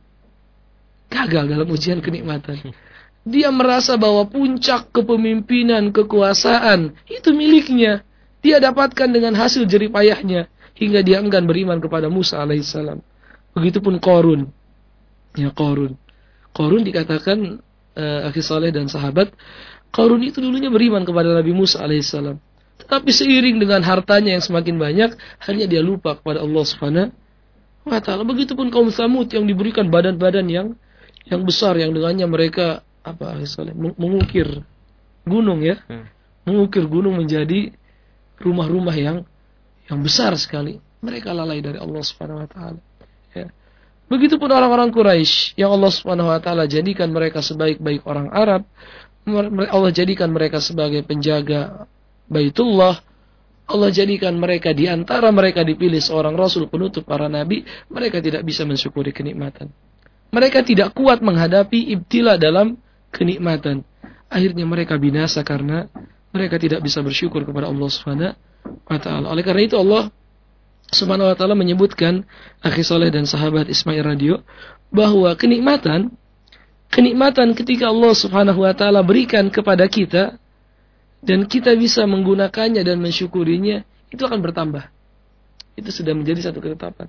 gagal dalam ujian kenikmatan. Dia merasa bahwa puncak kepemimpinan, kekuasaan itu miliknya. Dia dapatkan dengan hasil jerih payahnya hingga dia enggan beriman kepada Musa alaihissalam. Begitupun Qarun. Ya Qarun. Qarun dikatakan Uh, akhi saleh dan sahabat, Qarun itu dulunya beriman kepada Nabi Musa alaihissalam. Tetapi seiring dengan hartanya yang semakin banyak, akhirnya dia lupa kepada Allah Subhanahu wa taala. Begitupun kaum Tsamud yang diberikan badan-badan yang yang besar, yang dengannya mereka apa akhi saleh mengukir gunung ya. Hmm. Mengukir gunung menjadi rumah-rumah yang yang besar sekali. Mereka lalai dari Allah Subhanahu wa taala. Ya. Begitupun orang-orang Quraisy yang Allah Subhanahu wa taala jadikan mereka sebaik-baik orang Arab, Allah jadikan mereka sebagai penjaga Baitullah, Allah jadikan mereka di antara mereka dipilih seorang rasul penutup para nabi, mereka tidak bisa mensyukuri kenikmatan. Mereka tidak kuat menghadapi ibtila dalam kenikmatan. Akhirnya mereka binasa karena mereka tidak bisa bersyukur kepada Allah Subhanahu wa taala. Oleh karena itu Allah Subhanahu wa taala menyebutkan akhi saleh dan sahabat Ismail Radio bahwa kenikmatan kenikmatan ketika Allah Subhanahu wa taala berikan kepada kita dan kita bisa menggunakannya dan mensyukurinya, itu akan bertambah. Itu sudah menjadi satu ketetapan.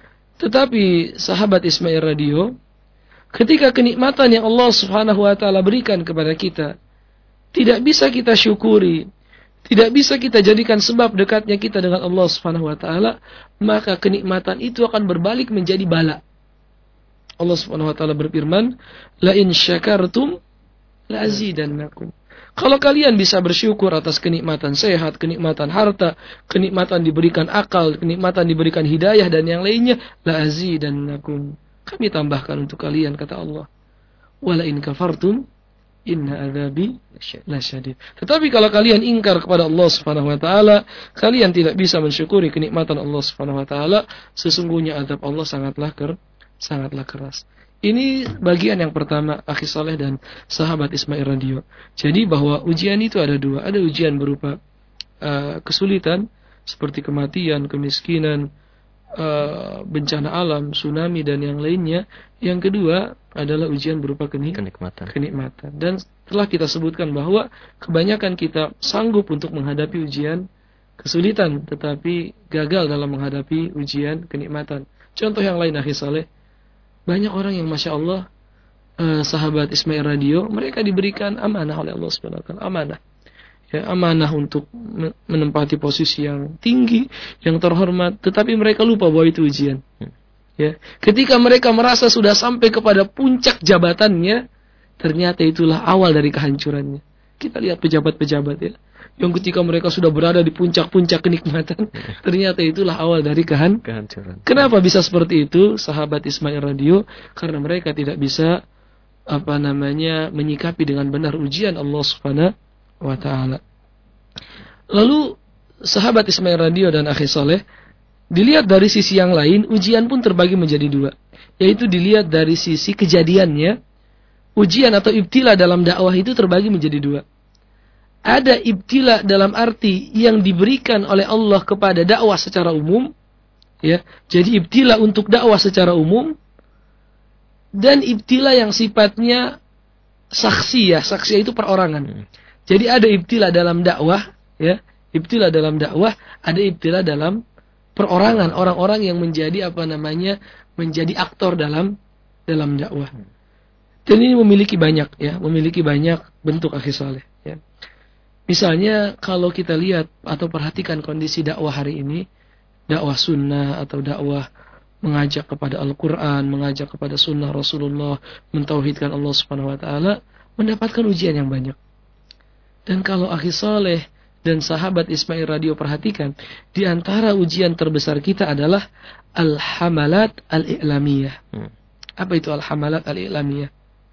Tetapi sahabat Ismail Radio, ketika kenikmatan yang Allah Subhanahu wa taala berikan kepada kita tidak bisa kita syukuri, tidak bisa kita jadikan sebab dekatnya kita dengan Allah Subhanahu wa taala, maka kenikmatan itu akan berbalik menjadi bala. Allah Subhanahu wa taala berfirman, "La in syakartum la azidannakum." Kalau kalian bisa bersyukur atas kenikmatan sehat, kenikmatan harta, kenikmatan diberikan akal, kenikmatan diberikan hidayah dan yang lainnya, la azidannakum. Kami tambahkan untuk kalian, kata Allah. Wa la in kafartum inna adzabi lasyadid. Tetapi kalau kalian ingkar kepada Allah Subhanahu wa taala, kalian tidak bisa mensyukuri kenikmatan Allah Subhanahu wa taala, sesungguhnya azab Allah sangatlah ker, sangatlah keras. Ini bagian yang pertama akhi saleh dan sahabat Ismail Radio. Jadi bahwa ujian itu ada dua, ada ujian berupa uh, kesulitan seperti kematian, kemiskinan, uh, bencana alam, tsunami dan yang lainnya. Yang kedua adalah ujian berupa kenik- kenikmatan. kenikmatan. Dan telah kita sebutkan bahwa kebanyakan kita sanggup untuk menghadapi ujian kesulitan, tetapi gagal dalam menghadapi ujian kenikmatan. Contoh yang lain akhi saleh, banyak orang yang Masya Allah eh, sahabat Ismail Radio, mereka diberikan amanah oleh Allah Subhanahu wa taala, amanah. Ya, amanah untuk menempati posisi yang tinggi, yang terhormat, tetapi mereka lupa bahwa itu ujian. Ya, ketika mereka merasa sudah sampai kepada puncak jabatannya, ternyata itulah awal dari kehancurannya. Kita lihat pejabat-pejabat ya, yang ketika mereka sudah berada di puncak-puncak kenikmatan, ternyata itulah awal dari kehan- kehancuran. Kenapa bisa seperti itu, sahabat Ismail Radio? Karena mereka tidak bisa apa namanya menyikapi dengan benar ujian Allah Subhanahu wa taala. Lalu sahabat Ismail Radio dan akhi saleh, dilihat dari sisi yang lain, ujian pun terbagi menjadi dua. Yaitu dilihat dari sisi kejadiannya, ujian atau ibtila dalam dakwah itu terbagi menjadi dua. Ada ibtila dalam arti yang diberikan oleh Allah kepada dakwah secara umum, ya. Jadi ibtila untuk dakwah secara umum, dan ibtila yang sifatnya saksiyah, saksiyah itu perorangan. Hmm. Jadi ada ibtilah dalam dakwah, ya. Ibtilah dalam dakwah, ada ibtilah dalam perorangan, orang-orang yang menjadi apa namanya? menjadi aktor dalam dalam dakwah. Dan ini memiliki banyak ya, memiliki banyak bentuk akhi saleh ya. Misalnya kalau kita lihat atau perhatikan kondisi dakwah hari ini, dakwah sunnah atau dakwah mengajak kepada Al-Quran, mengajak kepada sunnah Rasulullah, mentauhidkan Allah Subhanahu Wa Taala, mendapatkan ujian yang banyak. Dan kalau akhi saleh dan sahabat Ismail Radio perhatikan, di antara ujian terbesar kita adalah al-hamalat al-i'lamiyah. Hmm. Apa itu al-hamalat al-i'lamiyah?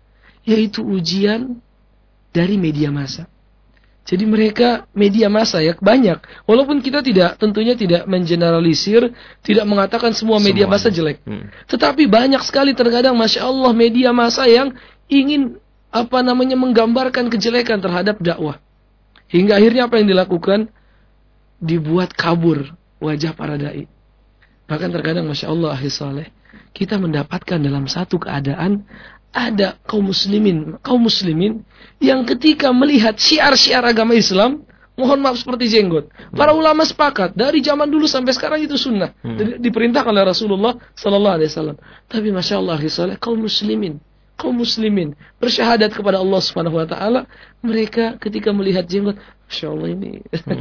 Yaitu ujian dari media massa. Jadi mereka media massa ya banyak. Walaupun kita tidak tentunya tidak mengeneralisir, tidak mengatakan semua media massa jelek. Hmm. Tetapi banyak sekali terkadang Masya Allah media massa yang ingin apa namanya menggambarkan kejelekan terhadap dakwah. Hingga akhirnya apa yang dilakukan? Dibuat kabur wajah para dai. Bahkan terkadang Masya Allah ahli saleh, kita mendapatkan dalam satu keadaan ada kaum muslimin, kaum muslimin yang ketika melihat syiar-syiar agama Islam, mohon maaf seperti jenggot. Para ulama sepakat dari zaman dulu sampai sekarang itu sunnah, hmm. diperintahkan oleh Rasulullah Sallallahu Alaihi Wasallam. Tapi Masya Allah ahli saleh, kaum muslimin, kaum muslimin bersyahadat kepada Allah Subhanahu Wa Taala, mereka ketika melihat jenggot, Masya Allah ini,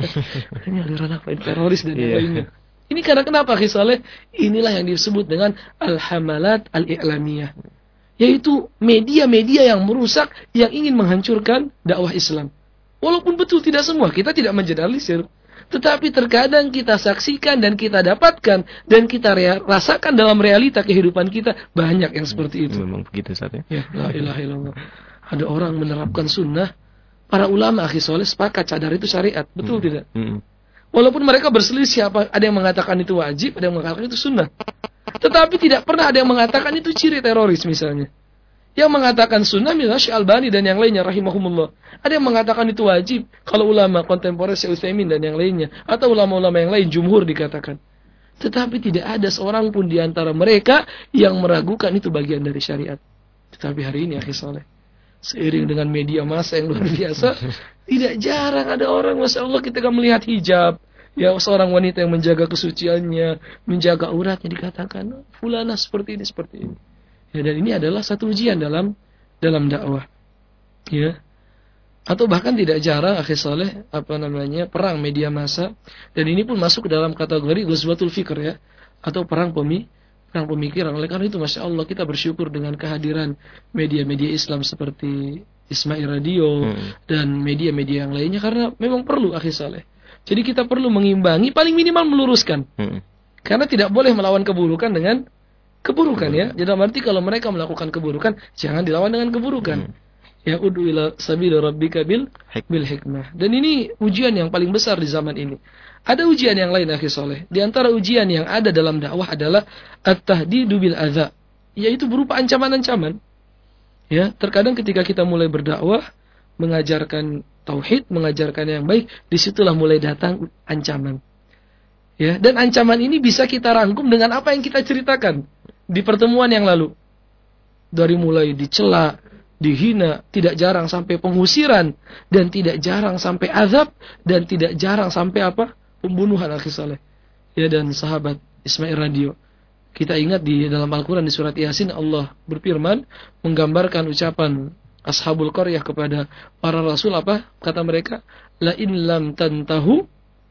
ini aliran apa ini teroris dan yeah. lainnya. Ini karena kenapa akhi saleh? Inilah yang disebut dengan al-hamalat al-i'lamiyah. Yaitu media-media yang merusak, yang ingin menghancurkan dakwah Islam. Walaupun betul tidak semua, kita tidak mengeneralisir. Tetapi terkadang kita saksikan dan kita dapatkan dan kita rea- rasakan dalam realita kehidupan kita banyak yang seperti itu. Memang begitu Ustaz ya. Ya, la ilaha illallah. Ada orang menerapkan sunnah, para ulama akhi saleh sepakat cadar itu syariat, betul hmm. tidak? Hmm. Walaupun mereka berselisih, ada yang mengatakan itu wajib, ada yang mengatakan itu sunnah. Tetapi tidak pernah ada yang mengatakan itu ciri teroris misalnya. Yang mengatakan sunnah misalnya Syekh Albani dan yang lainnya rahimahumullah. Ada yang mengatakan itu wajib kalau ulama kontemporer Syekh Utsaimin dan yang lainnya. Atau ulama-ulama yang lain, jumhur dikatakan. Tetapi tidak ada seorang pun di antara mereka yang meragukan itu bagian dari syariat. Tetapi hari ini akhi saleh, seiring dengan media massa yang luar biasa, tidak jarang ada orang Masya Allah ketika melihat hijab, ya seorang wanita yang menjaga kesuciannya, menjaga auratnya dikatakan fulana seperti ini seperti ini. Ya, dan ini adalah satu ujian dalam dalam dakwah. Ya. Atau bahkan tidak jarang akhi saleh apa namanya perang media massa, dan ini pun masuk ke dalam kategori ghazwatul fikr ya, atau perang pemi perang pemikiran. Oleh karena itu Masya Allah kita bersyukur dengan kehadiran media-media Islam seperti Ismail Radio hmm. dan media-media yang lainnya, karena memang perlu akhi saleh. Jadi kita perlu mengimbangi, paling minimal meluruskan. Hmm. Karena tidak boleh melawan keburukan dengan keburukan hmm. ya. Jadi arti kalau mereka melakukan keburukan, jangan dilawan dengan keburukan. Hmm. Ya ud'u ila sabili rabbika bil bil hikmah. Dan ini ujian yang paling besar di zaman ini. Ada ujian yang lain akhi saleh. Di antara ujian yang ada dalam dakwah adalah at-tahdidu bil adza, yaitu berupa ancaman-ancaman. Ya, terkadang ketika kita mulai berdakwah, mengajarkan tauhid, mengajarkan yang baik, disitulah mulai datang ancaman. Ya, dan ancaman ini bisa kita rangkum dengan apa yang kita ceritakan di pertemuan yang lalu. Dari mulai dicela, dihina, tidak jarang sampai pengusiran, dan tidak jarang sampai azab, dan tidak jarang sampai apa? Pembunuhan akhi saleh. Ya, dan sahabat Ismail Radio. Kita ingat di dalam Al-Quran di surat Yasin Allah berfirman menggambarkan ucapan Ashabul Qaryah kepada para rasul apa? Kata mereka, la in lam tantahu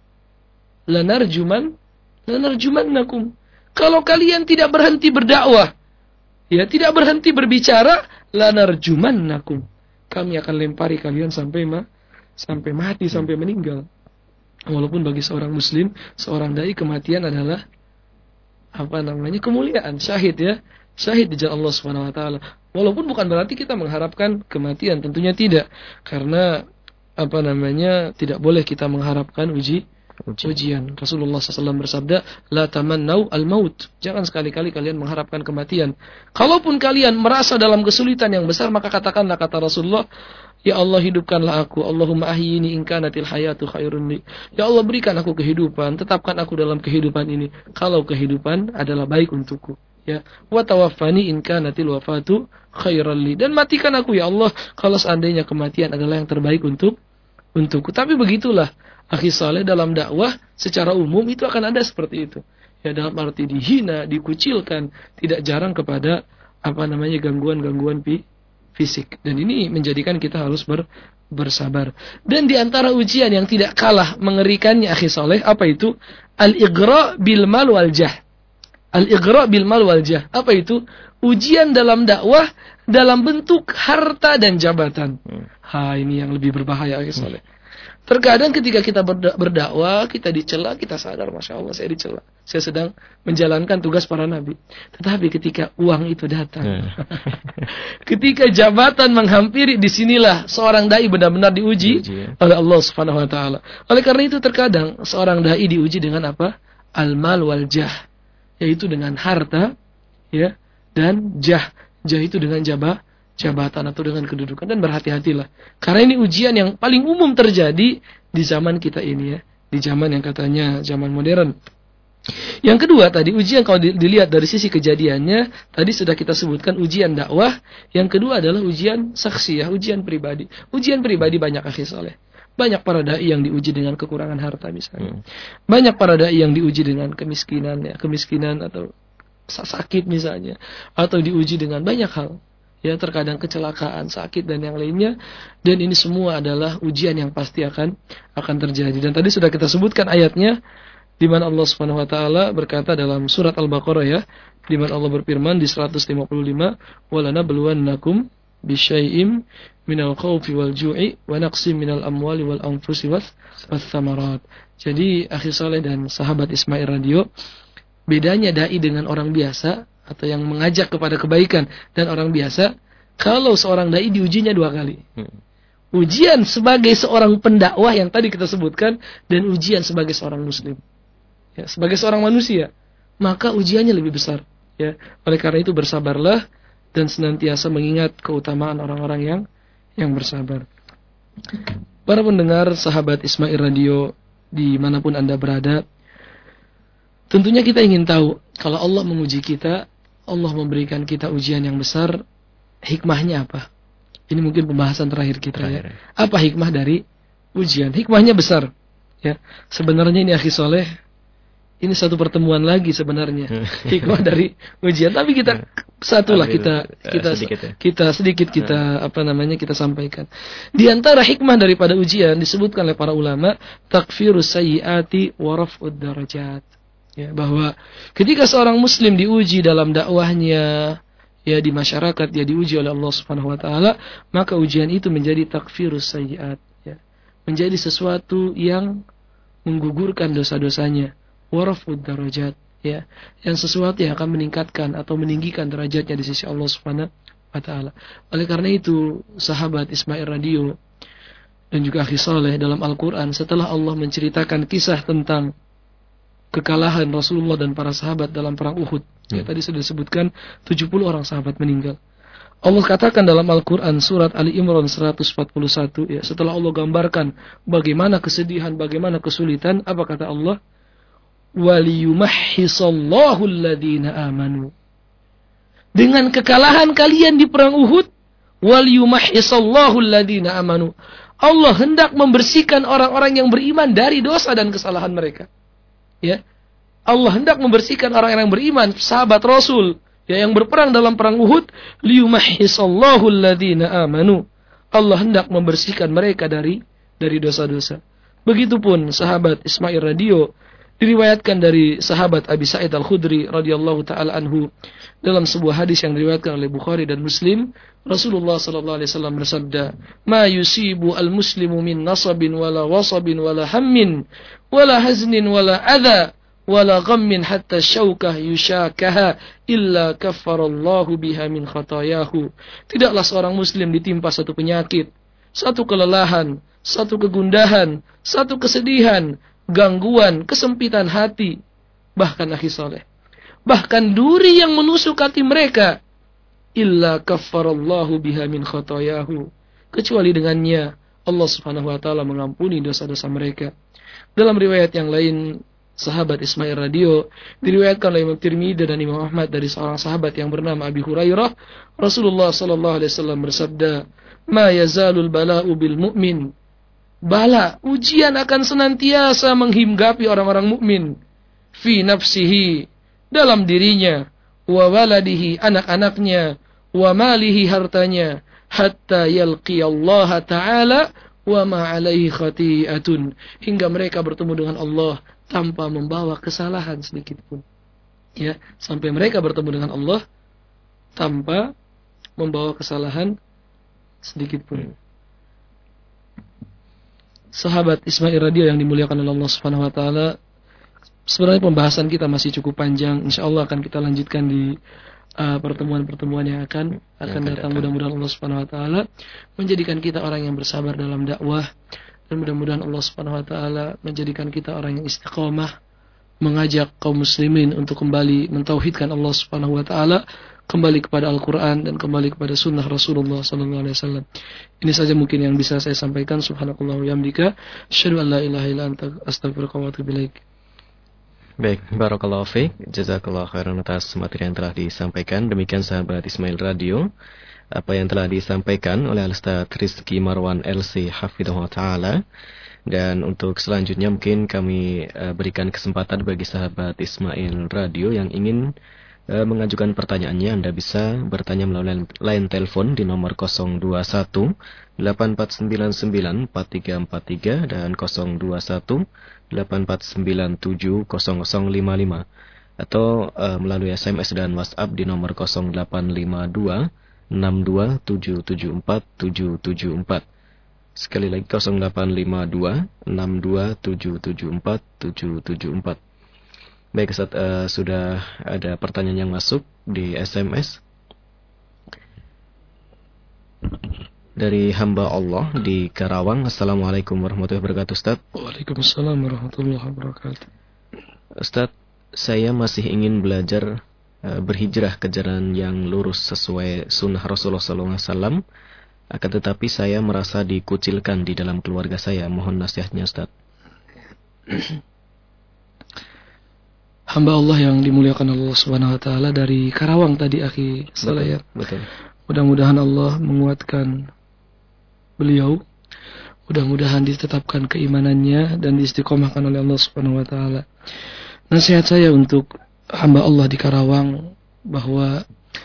lanarjuman lanarjumannakum. Kalau kalian tidak berhenti berdakwah, ya tidak berhenti berbicara, lanarjumannakum. Kami akan lempari kalian sampai ma, sampai mati, sampai meninggal. Walaupun bagi seorang muslim, seorang dai kematian adalah apa namanya? Kemuliaan, syahid ya. Syahid di jalan Allah Subhanahu wa taala. Walaupun bukan berarti kita mengharapkan kematian, tentunya tidak. Karena apa namanya? Tidak boleh kita mengharapkan uji ujian. Rasulullah shallallahu alaihi wasallam bersabda, la tamannau al-maut. Jangan sekali-kali kalian mengharapkan kematian. Kalaupun kalian merasa dalam kesulitan yang besar, maka katakanlah kata Rasulullah, ya Allah hidupkanlah aku. Allahumma ahyini in kanatil hayatu khairun li. Ya Allah berikan aku kehidupan, tetapkan aku dalam kehidupan ini kalau kehidupan adalah baik untukku. Ya, wa tawaffani in kanatil wafatu khairan li. Dan matikan aku ya Allah kalau seandainya kematian adalah yang terbaik untuk untukku. Tapi begitulah akhi saleh, dalam dakwah secara umum itu akan ada seperti itu. Ya, dalam arti dihina, dikucilkan, tidak jarang kepada apa namanya gangguan-gangguan pi fisik. Dan ini menjadikan kita harus ber, bersabar. Dan di antara ujian yang tidak kalah mengerikannya akhi saleh, apa itu? Al-ighra bil mal wal jah. Al-ighra bil mal wal jah. Apa itu? Ujian dalam dakwah dalam bentuk harta dan jabatan. Ha, ini yang lebih berbahaya akhi saleh. Terkadang ketika kita berdakwah, kita dicela, kita sadar, Masya Allah saya dicela. Saya sedang menjalankan tugas para nabi. Tetapi ketika uang itu datang, ketika jabatan menghampiri, disinilah seorang dai benar-benar diuji Uji, ya. oleh Allah Subhanahu Wa Taala. Oleh karena itu terkadang seorang dai diuji dengan apa? Al-mal wal jah, yaitu dengan harta, ya, dan jah. Jah itu dengan jabah. jabatan atau dengan kedudukan, dan berhati-hatilah. Karena ini ujian yang paling umum terjadi di zaman kita ini ya, di zaman yang katanya zaman modern. Yang kedua tadi ujian kalau dilihat dari sisi kejadiannya, tadi sudah kita sebutkan ujian dakwah. Yang kedua adalah ujian saksiyah, ujian pribadi. Ujian pribadi banyak akhi saleh. Banyak para dai yang diuji dengan kekurangan harta misalnya. Banyak para dai yang diuji dengan kemiskinan ya, kemiskinan atau sakit misalnya, atau diuji dengan banyak hal. Ya, terkadang kecelakaan, sakit dan yang lainnya, dan ini semua adalah ujian yang pasti akan akan terjadi. Dan tadi sudah kita sebutkan ayatnya, di mana Allah Subhanahu Wa Taala berkata dalam surat Al-Baqarah ya, di mana Allah berfirman di seratus lima puluh lima, "Walanabluwannakum bisyai'im minal khawfi wal ju'i wa naqsim minal amwali wal anfusi was tsamarat." Jadi akhi saleh dan sahabat Ismail Radio, bedanya dai dengan orang biasa atau yang mengajak kepada kebaikan dan orang biasa, kalau seorang dai diujinya dua kali. Ujian sebagai seorang pendakwah yang tadi kita sebutkan, dan ujian sebagai seorang muslim. Ya, sebagai seorang manusia, maka ujiannya lebih besar. Ya, oleh karena itu bersabarlah dan senantiasa mengingat keutamaan orang-orang yang yang bersabar. Para pendengar sahabat Ismail Radio dimanapun Anda berada, tentunya kita ingin tahu kalau Allah menguji kita, Allah memberikan kita ujian yang besar, hikmahnya apa? Ini mungkin pembahasan terakhir kita ya. Apa hikmah dari ujian? Hikmahnya besar. Ya, sebenarnya ini akhi soleh, ini satu pertemuan lagi sebenarnya. Hikmah dari ujian. Tapi kita satulah kita kita sedikit ya. kita sedikit kita apa namanya kita sampaikan. Di antara hikmah daripada ujian disebutkan oleh para ulama, takfirus sayyiati wa raf'ud darajat. Ya, bahwa ketika seorang muslim diuji dalam dakwahnya, ya di masyarakat dia diuji oleh Allah Subhanahu Wa Taala, maka ujian itu menjadi takfirus sayyiat, ya, menjadi sesuatu yang menggugurkan dosa-dosanya, warafud darajat, ya, yang sesuatu yang akan meningkatkan atau meninggikan derajatnya di sisi Allah Subhanahu Wa Taala. Oleh karena itu sahabat Ismail Radio dan juga akhi saleh dalam Al-Quran, setelah Allah menceritakan kisah tentang kekalahan Rasulullah dan para sahabat dalam perang Uhud. Ya, tadi sudah disebutkan tujuh puluh orang sahabat meninggal. Allah katakan dalam Al-Quran surat Ali Imran seratus empat puluh satu, ya, setelah Allah gambarkan bagaimana kesedihan, bagaimana kesulitan, apa kata Allah? Waliyumahhisallahu alladhina amanu. Dengan kekalahan kalian di perang Uhud, waliyumahhisallahu alladhina amanu. Allah hendak membersihkan orang-orang yang beriman dari dosa dan kesalahan mereka. Ya, Allah hendak membersihkan orang-orang yang beriman, sahabat Rasul, ya, yang berperang dalam perang Uhud, liyumahhisallahu alladhina amanu. Allah hendak membersihkan mereka dari dari dosa-dosa. Begitupun sahabat Ismail Radio, diriwayatkan dari sahabat Abi Sa'id Al-Khudri radhiyallahu taala anhu dalam sebuah hadis yang diriwayatkan oleh Bukhari dan Muslim, Rasulullah sallallahu alaihi wasallam bersabda, "Ma yusibu al-muslimu min nasabin wala wasabin wala hammin wala haznin wala adha wala ghammin hatta syaukah yushakaha illa kaffarallahu biha min khatayahu." Tidaklah seorang muslim ditimpa satu penyakit, satu kelelahan, satu kegundahan, satu kesedihan, gangguan, kesempitan hati, bahkan akhi saleh, bahkan duri yang menusuk hati mereka, illa kaffarallahu biha min khatayahu, kecuali dengannya Allah Subhanahu wa taala mengampuni dosa-dosa mereka. Dalam riwayat yang lain, sahabat Ismail Radio, diriwayatkan oleh Imam Tirmidzi dan Imam Ahmad dari seorang sahabat yang bernama Abi Hurairah, Rasulullah sallallahu alaihi wasallam bersabda, "Ma yazalul bala'u bil mu'min." Bala, ujian akan senantiasa menghinggapi orang-orang mukmin. Fi nafsihi, dalam dirinya, wa waladihi, anak-anaknya, wa malihi, hartanya, hatta yalqi Allah Ta'ala wa ma alaihi khati'atun, hingga mereka bertemu dengan Allah tanpa membawa kesalahan sedikit pun. Ya, sampai mereka bertemu dengan Allah tanpa membawa kesalahan sedikit pun. Sahabat Ismail Radio yang dimuliakan oleh Allah Subhanahu wa taala, sebenarnya pembahasan kita masih cukup panjang. Insyaallah akan kita lanjutkan di uh, pertemuan-pertemuan yang akan akan yang datang. Mudah-mudahan Allah Subhanahu wa taala menjadikan kita orang yang bersabar dalam dakwah, dan mudah-mudahan Allah Subhanahu wa taala menjadikan kita orang yang istiqomah mengajak kaum muslimin untuk kembali mentauhidkan Allah Subhanahu wa taala, kembali kepada Al-Qur'an dan kembali kepada sunnah Rasulullah sallallahu alaihi wasallam. Ini saja mungkin yang bisa saya sampaikan. Subhanakallah wa bihamdika, asyhadu an la ilaha illa anta, astaghfiruka wa atubu ilaik. Baik, barakallahu fiik, jazakallahu khairan atas materi yang telah disampaikan. Demikian sahabat Ismail Radio, apa yang telah disampaikan oleh Al-Ustaz Rizky Marwan L C hafidhahu ta'ala. Dan untuk selanjutnya mungkin kami uh, berikan kesempatan bagi sahabat Ismail Radio yang ingin uh, mengajukan pertanyaannya. Anda bisa bertanya melalui line telepon di nomor nol dua satu delapan empat sembilan sembilan empat tiga empat tiga dan nol dua satu delapan empat sembilan tujuh nol nol lima lima, atau uh, melalui S M S dan WhatsApp di nomor nol delapan lima dua enam dua tujuh tujuh empat tujuh tujuh empat. Sekali lagi nol delapan lima dua enam dua tujuh tujuh empat tujuh tujuh empat. Baik Ustaz, uh, sudah ada pertanyaan yang masuk di S M S dari hamba Allah di Karawang. Assalamualaikum warahmatullahi wabarakatuh Ustaz. Waalaikumsalam warahmatullahi wabarakatuh. Ustaz, saya masih ingin belajar uh, berhijrah ke jalan yang lurus sesuai sunnah Rasulullah sallallahu alaihi wasallam. Akan tetapi saya merasa dikucilkan di dalam keluarga saya. Mohon nasihatnya Ustaz. Hamba Allah yang dimuliakan Allah Subhanahu wa taala dari Karawang tadi, akhi Saleh. Betul. Mudah-mudahan Allah menguatkan beliau. Mudah-mudahan ditetapkan keimanannya dan diistiqomahkan oleh Allah Subhanahu wa taala. Nasihat saya untuk hamba Allah di Karawang bahwa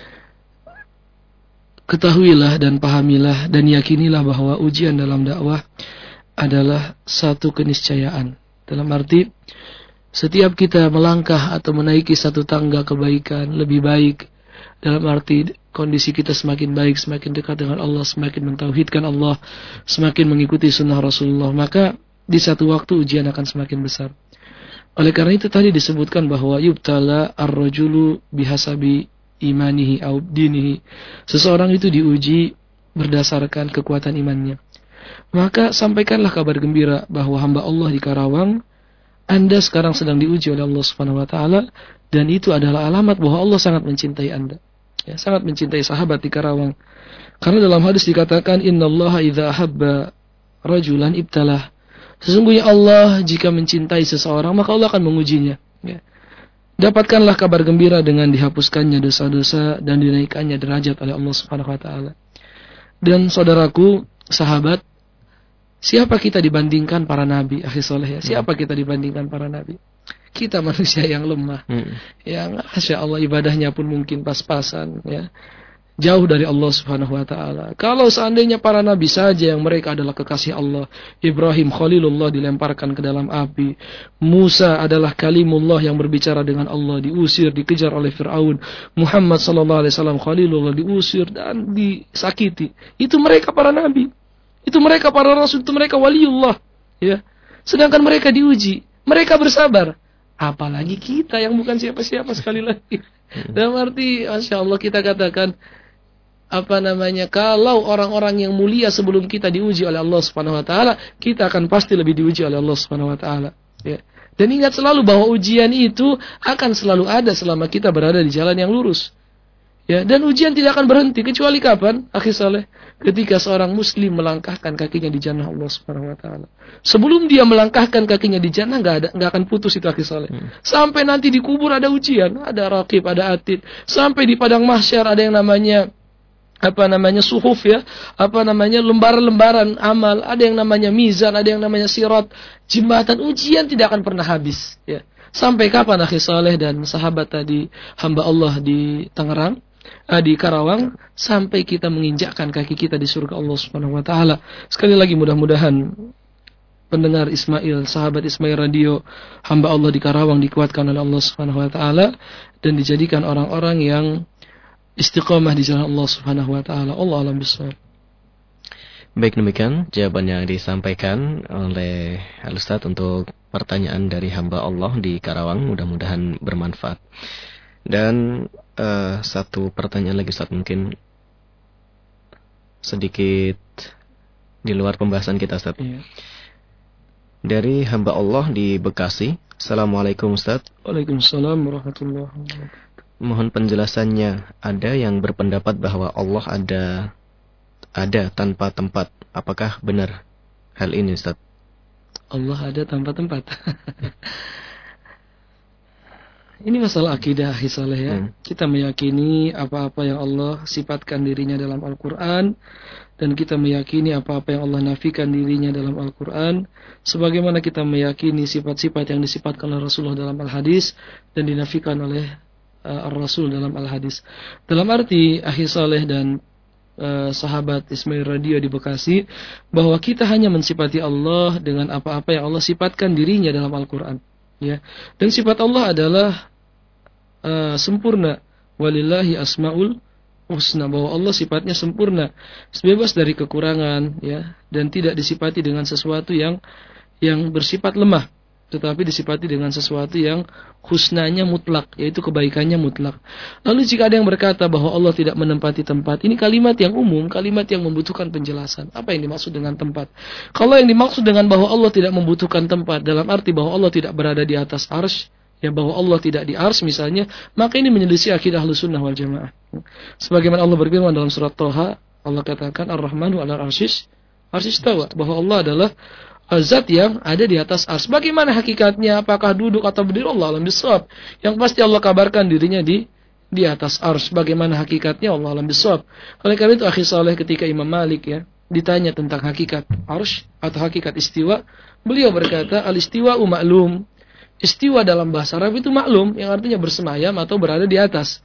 ketahuilah dan pahamilah dan yakinilah bahwa ujian dalam dakwah adalah satu keniscayaan. Dalam arti, setiap kita melangkah atau menaiki satu tangga kebaikan lebih baik, dalam arti kondisi kita semakin baik, semakin dekat dengan Allah, semakin mentauhidkan Allah, semakin mengikuti sunnah Rasulullah, maka di satu waktu ujian akan semakin besar. Oleh karena itu tadi disebutkan bahwa yubtala ar-rajulu bihasabi imanihi au dinihi. Seseorang itu diuji berdasarkan kekuatan imannya. Maka sampaikanlah kabar gembira bahwa hamba Allah di Karawang, Anda sekarang sedang diuji oleh Allah Subhanahu wa taala, dan itu adalah alamat bahwa Allah sangat mencintai Anda. Ya, sangat mencintai sahabat di Karawang. Karena dalam hadis dikatakan innallaha idza ahabba rajulan ibtalah. Sesungguhnya Allah jika mencintai seseorang maka Allah akan mengujinya. Ya. Dapatkanlah kabar gembira dengan dihapuskannya dosa-dosa dan dinaikkannya derajat oleh Allah Subhanahu wa taala. Dan saudaraku, sahabat, siapa kita dibandingkan para nabi, akhi soleh ya? Siapa kita dibandingkan para nabi? Kita manusia yang lemah, hmm. yang Masya Allah ibadahnya pun mungkin pas-pasan, ya, jauh dari Allah Subhanahu wa taala. Kalau seandainya para nabi saja yang mereka adalah kekasih Allah, Ibrahim Khalilullah dilemparkan ke dalam api, Musa adalah kalimullah yang berbicara dengan Allah, diusir, dikejar oleh Fir'aun, Muhammad sallallahu alaihi wasallam Khalilullah diusir dan disakiti. Itu mereka para nabi. Itu mereka para rasul, itu mereka waliullah, ya. Sedangkan mereka diuji, mereka bersabar. Apalagi kita yang bukan siapa-siapa sekali lagi. Dalam arti, Masya Allah kita katakan, apa namanya, kalau orang-orang yang mulia sebelum kita diuji oleh Allah Subhanahu wa taala, kita akan pasti lebih diuji oleh Allah Subhanahu wa taala, ya. Dan ingat selalu bahwa ujian itu akan selalu ada selama kita berada di jalan yang lurus. Ya, dan ujian tidak akan berhenti kecuali kapan? Akhi saleh, ketika seorang muslim melangkahkan kakinya di jannah Allah Subhanahu wa taala. Sebelum dia melangkahkan kakinya di jannah enggak ada enggak akan putus itu akhi saleh. Hmm. Sampai nanti di kubur ada ujian, ada raqib, ada atid. Sampai di padang mahsyar ada yang namanya apa namanya suhuf ya, apa namanya lembaran-lembaran amal, ada yang namanya mizan, ada yang namanya sirat. Jembatan ujian tidak akan pernah habis ya. Sampai kapan akhi saleh dan sahabat tadi hamba Allah di Tangerang, di Karawang, sampai kita menginjakkan kaki kita di surga Allah Subhanahu wa taala. Sekali lagi mudah-mudahan pendengar Ismail, sahabat Ismail Radio, hamba Allah di Karawang dikuatkan oleh Allah Subhanahu wa taala dan dijadikan orang-orang yang istiqamah di jalan Allah Subhanahu wa taala. Allah alam bisawab. Baik, demikian jawaban yang disampaikan oleh Al-Ustaz untuk pertanyaan dari hamba Allah di Karawang, mudah-mudahan bermanfaat. Dan uh, satu pertanyaan lagi Ustaz, mungkin sedikit di luar pembahasan kita Ustaz. Iya. Dari hamba Allah di Bekasi. Assalamualaikum Ustaz. Waalaikumsalam warahmatullahi wabarakatuh. Mohon penjelasannya. Ada yang berpendapat bahwa Allah ada ada tanpa tempat. Apakah benar hal ini Ustaz? Allah ada tanpa tempat. Ini masalah akidah hisalah ya. Hmm. Kita meyakini apa-apa yang Allah sifatkan dirinya dalam Al-Quran, dan kita meyakini apa-apa yang Allah nafikan dirinya dalam Al-Quran, sebagaimana kita meyakini sifat-sifat yang disifatkan oleh Rasulullah dalam Al-Hadis dan dinafikan oleh uh, Ar-Rasul dalam Al-Hadis. Dalam arti akhi saleh dan uh, sahabat Ismail Radio di Bekasi, bahwa kita hanya mensifati Allah dengan apa-apa yang Allah sifatkan dirinya dalam Al-Quran. Ya. Dan sifat Allah adalah Uh, sempurna, walillahi asmaul husna, bahwa Allah sifatnya sempurna, bebas dari kekurangan ya, dan tidak disifati dengan sesuatu yang yang bersifat lemah, tetapi disifati dengan sesuatu yang husnanya mutlak, yaitu kebaikannya mutlak. Lalu jika ada yang berkata bahwa Allah tidak menempati tempat, ini kalimat yang umum, kalimat yang membutuhkan penjelasan. Apa yang dimaksud dengan tempat? Kalau yang dimaksud dengan bahwa Allah tidak membutuhkan tempat dalam arti bahwa Allah tidak berada di atas arsy, ya, bahwa Allah tidak di ars misalnya, maka ini menyelisih akidah Ahlussunnah wal Jamaah. Sebagaimana Allah berfirman dalam surat Thaha, Allah katakan Ar-Rahmanu 'alal arsyish istawa, bahwa Allah adalah zat yang ada di atas ars. Bagaimana hakikatnya? Apakah duduk atau berdiri? Allah alam bisawab. Yang pasti Allah kabarkan dirinya di di atas ars. Bagaimana hakikatnya? Allah alam bisawab. Oleh karena itu akhi saleh, ketika Imam Malik ya ditanya tentang hakikat ars atau hakikat istiwa, beliau berkata al-istiwa'u ma'lum. Istiwa dalam bahasa Arab itu maklum, yang artinya bersemayam atau berada di atas.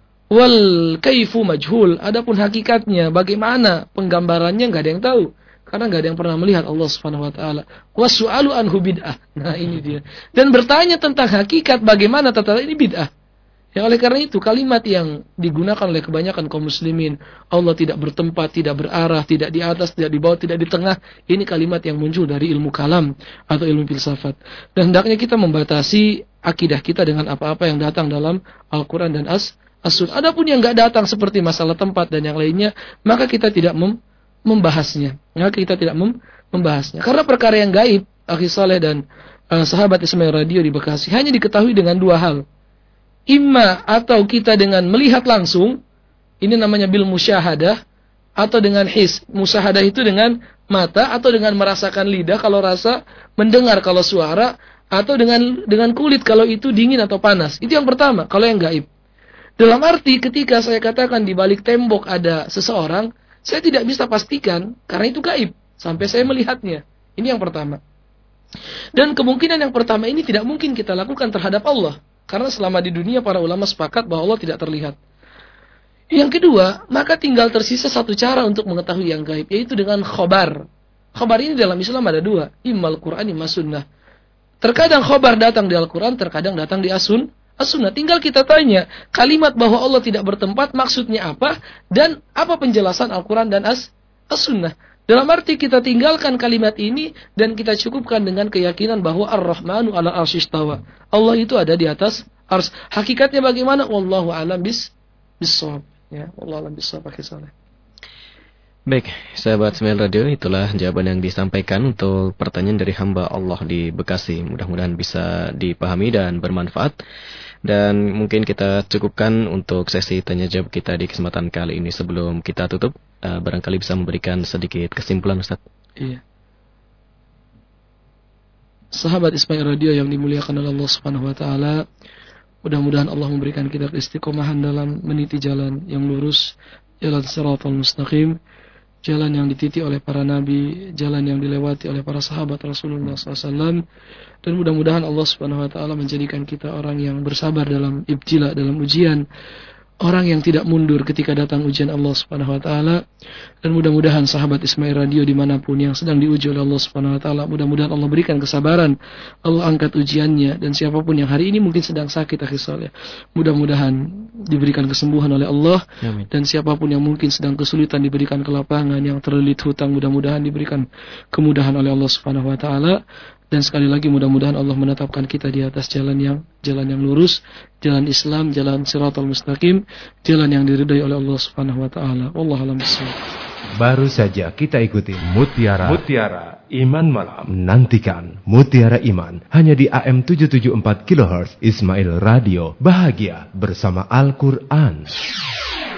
Wal kaifu majhul. Adapun hakikatnya, bagaimana penggambarannya, nggak ada yang tahu, karena nggak ada yang pernah melihat Allah Subhanahu Wa Taala. Wasu'alu anhu bid'ah. Nah ini dia. Dan bertanya tentang hakikat bagaimana tata ini bid'ah. Ya, oleh karena itu kalimat yang digunakan oleh kebanyakan kaum muslimin, Allah tidak bertempat, tidak berarah, tidak di atas, tidak di bawah, tidak di tengah, ini kalimat yang muncul dari ilmu kalam atau ilmu filsafat. Dan hendaknya kita membatasi akidah kita dengan apa-apa yang datang dalam Al-Quran dan As As-Sunnah. Adapun yang enggak datang seperti masalah tempat dan yang lainnya, maka kita tidak mem- membahasnya. Maka kita tidak mem- membahasnya. Karena perkara yang gaib, akhi saleh dan uh, sahabat Ismail Radio di Bekasi, hanya diketahui dengan dua hal. Imma atau kita dengan melihat langsung, ini namanya bil musyahadah, atau dengan his. Musyahadah itu dengan mata, atau dengan merasakan lidah kalau rasa, mendengar kalau suara, atau dengan dengan kulit kalau itu dingin atau panas. Itu yang pertama, kalau yang gaib. Dalam arti ketika saya katakan di balik tembok ada seseorang, saya tidak bisa pastikan karena itu gaib sampai saya melihatnya. Ini yang pertama. Dan kemungkinan yang pertama ini tidak mungkin kita lakukan terhadap Allah. Karena selama di dunia para ulama sepakat bahwa Allah tidak terlihat. Yang kedua, maka tinggal tersisa satu cara untuk mengetahui yang gaib, yaitu dengan khobar. Khobar ini dalam Islam ada dua, immal Quran, imma sunnah. Terkadang khobar datang di Al-Quran, terkadang datang di As-Sun, As-Sunnah. Tinggal kita tanya, kalimat bahwa Allah tidak bertempat maksudnya apa, dan apa penjelasan Al-Quran dan As- As-Sunnah. Dalam arti kita tinggalkan kalimat ini dan kita cukupkan dengan keyakinan bahwa Ar-Rahmanu 'alal arsy istawa. Allah itu ada di atas ars. Hakikatnya bagaimana? Wallahu a'lam bis bissawab. Ya, wallahu a'lam bissawab. Baik, sahabat Ismail Radio, itulah jawaban yang disampaikan untuk pertanyaan dari hamba Allah di Bekasi. Mudah-mudahan bisa dipahami dan bermanfaat. Dan mungkin kita cukupkan untuk sesi tanya jawab kita di kesempatan kali ini. Sebelum kita tutup, uh, barangkali bisa memberikan sedikit kesimpulan, Ustaz. Iya. Sahabat Ismail Radio yang dimuliakan oleh Allah Subhanahu wa taala, mudah-mudahan Allah memberikan kita keistiqomahan dalam meniti jalan yang lurus, jalan shiratal mustaqim, jalan yang dititi oleh para nabi, jalan yang dilewati oleh para sahabat Rasulullah shallallahu alaihi wasallam, dan mudah-mudahan Allah Subhanahu wa taala menjadikan kita orang yang bersabar dalam ibtila, dalam ujian, orang yang tidak mundur ketika datang ujian Allah Subhanahu wa taala. Dan mudah-mudahan sahabat Ismail Radio dimanapun yang sedang diuji oleh Allah Subhanahu wa taala, mudah-mudahan Allah berikan kesabaran, Allah angkat ujiannya. Dan siapapun yang hari ini mungkin sedang sakit akhi saleh, mudah-mudahan diberikan kesembuhan oleh Allah. Amin. Dan siapapun yang mungkin sedang kesulitan diberikan kelapangan, yang terlilit hutang mudah-mudahan diberikan kemudahan oleh Allah Subhanahu wa taala. Dan sekali lagi mudah-mudahan Allah menetapkan kita di atas jalan yang jalan yang lurus, jalan Islam, jalan Shiratal Mustaqim, jalan yang diridai oleh Allah Subhanahu wa taala. Wallahu a'lam bishawab. Baru saja kita ikuti Mutiara Mutiara Iman Malam. Nantikan Mutiara Iman hanya di A M tujuh tujuh empat kilohertz Ismail Radio. Bahagia bersama Al-Qur'an.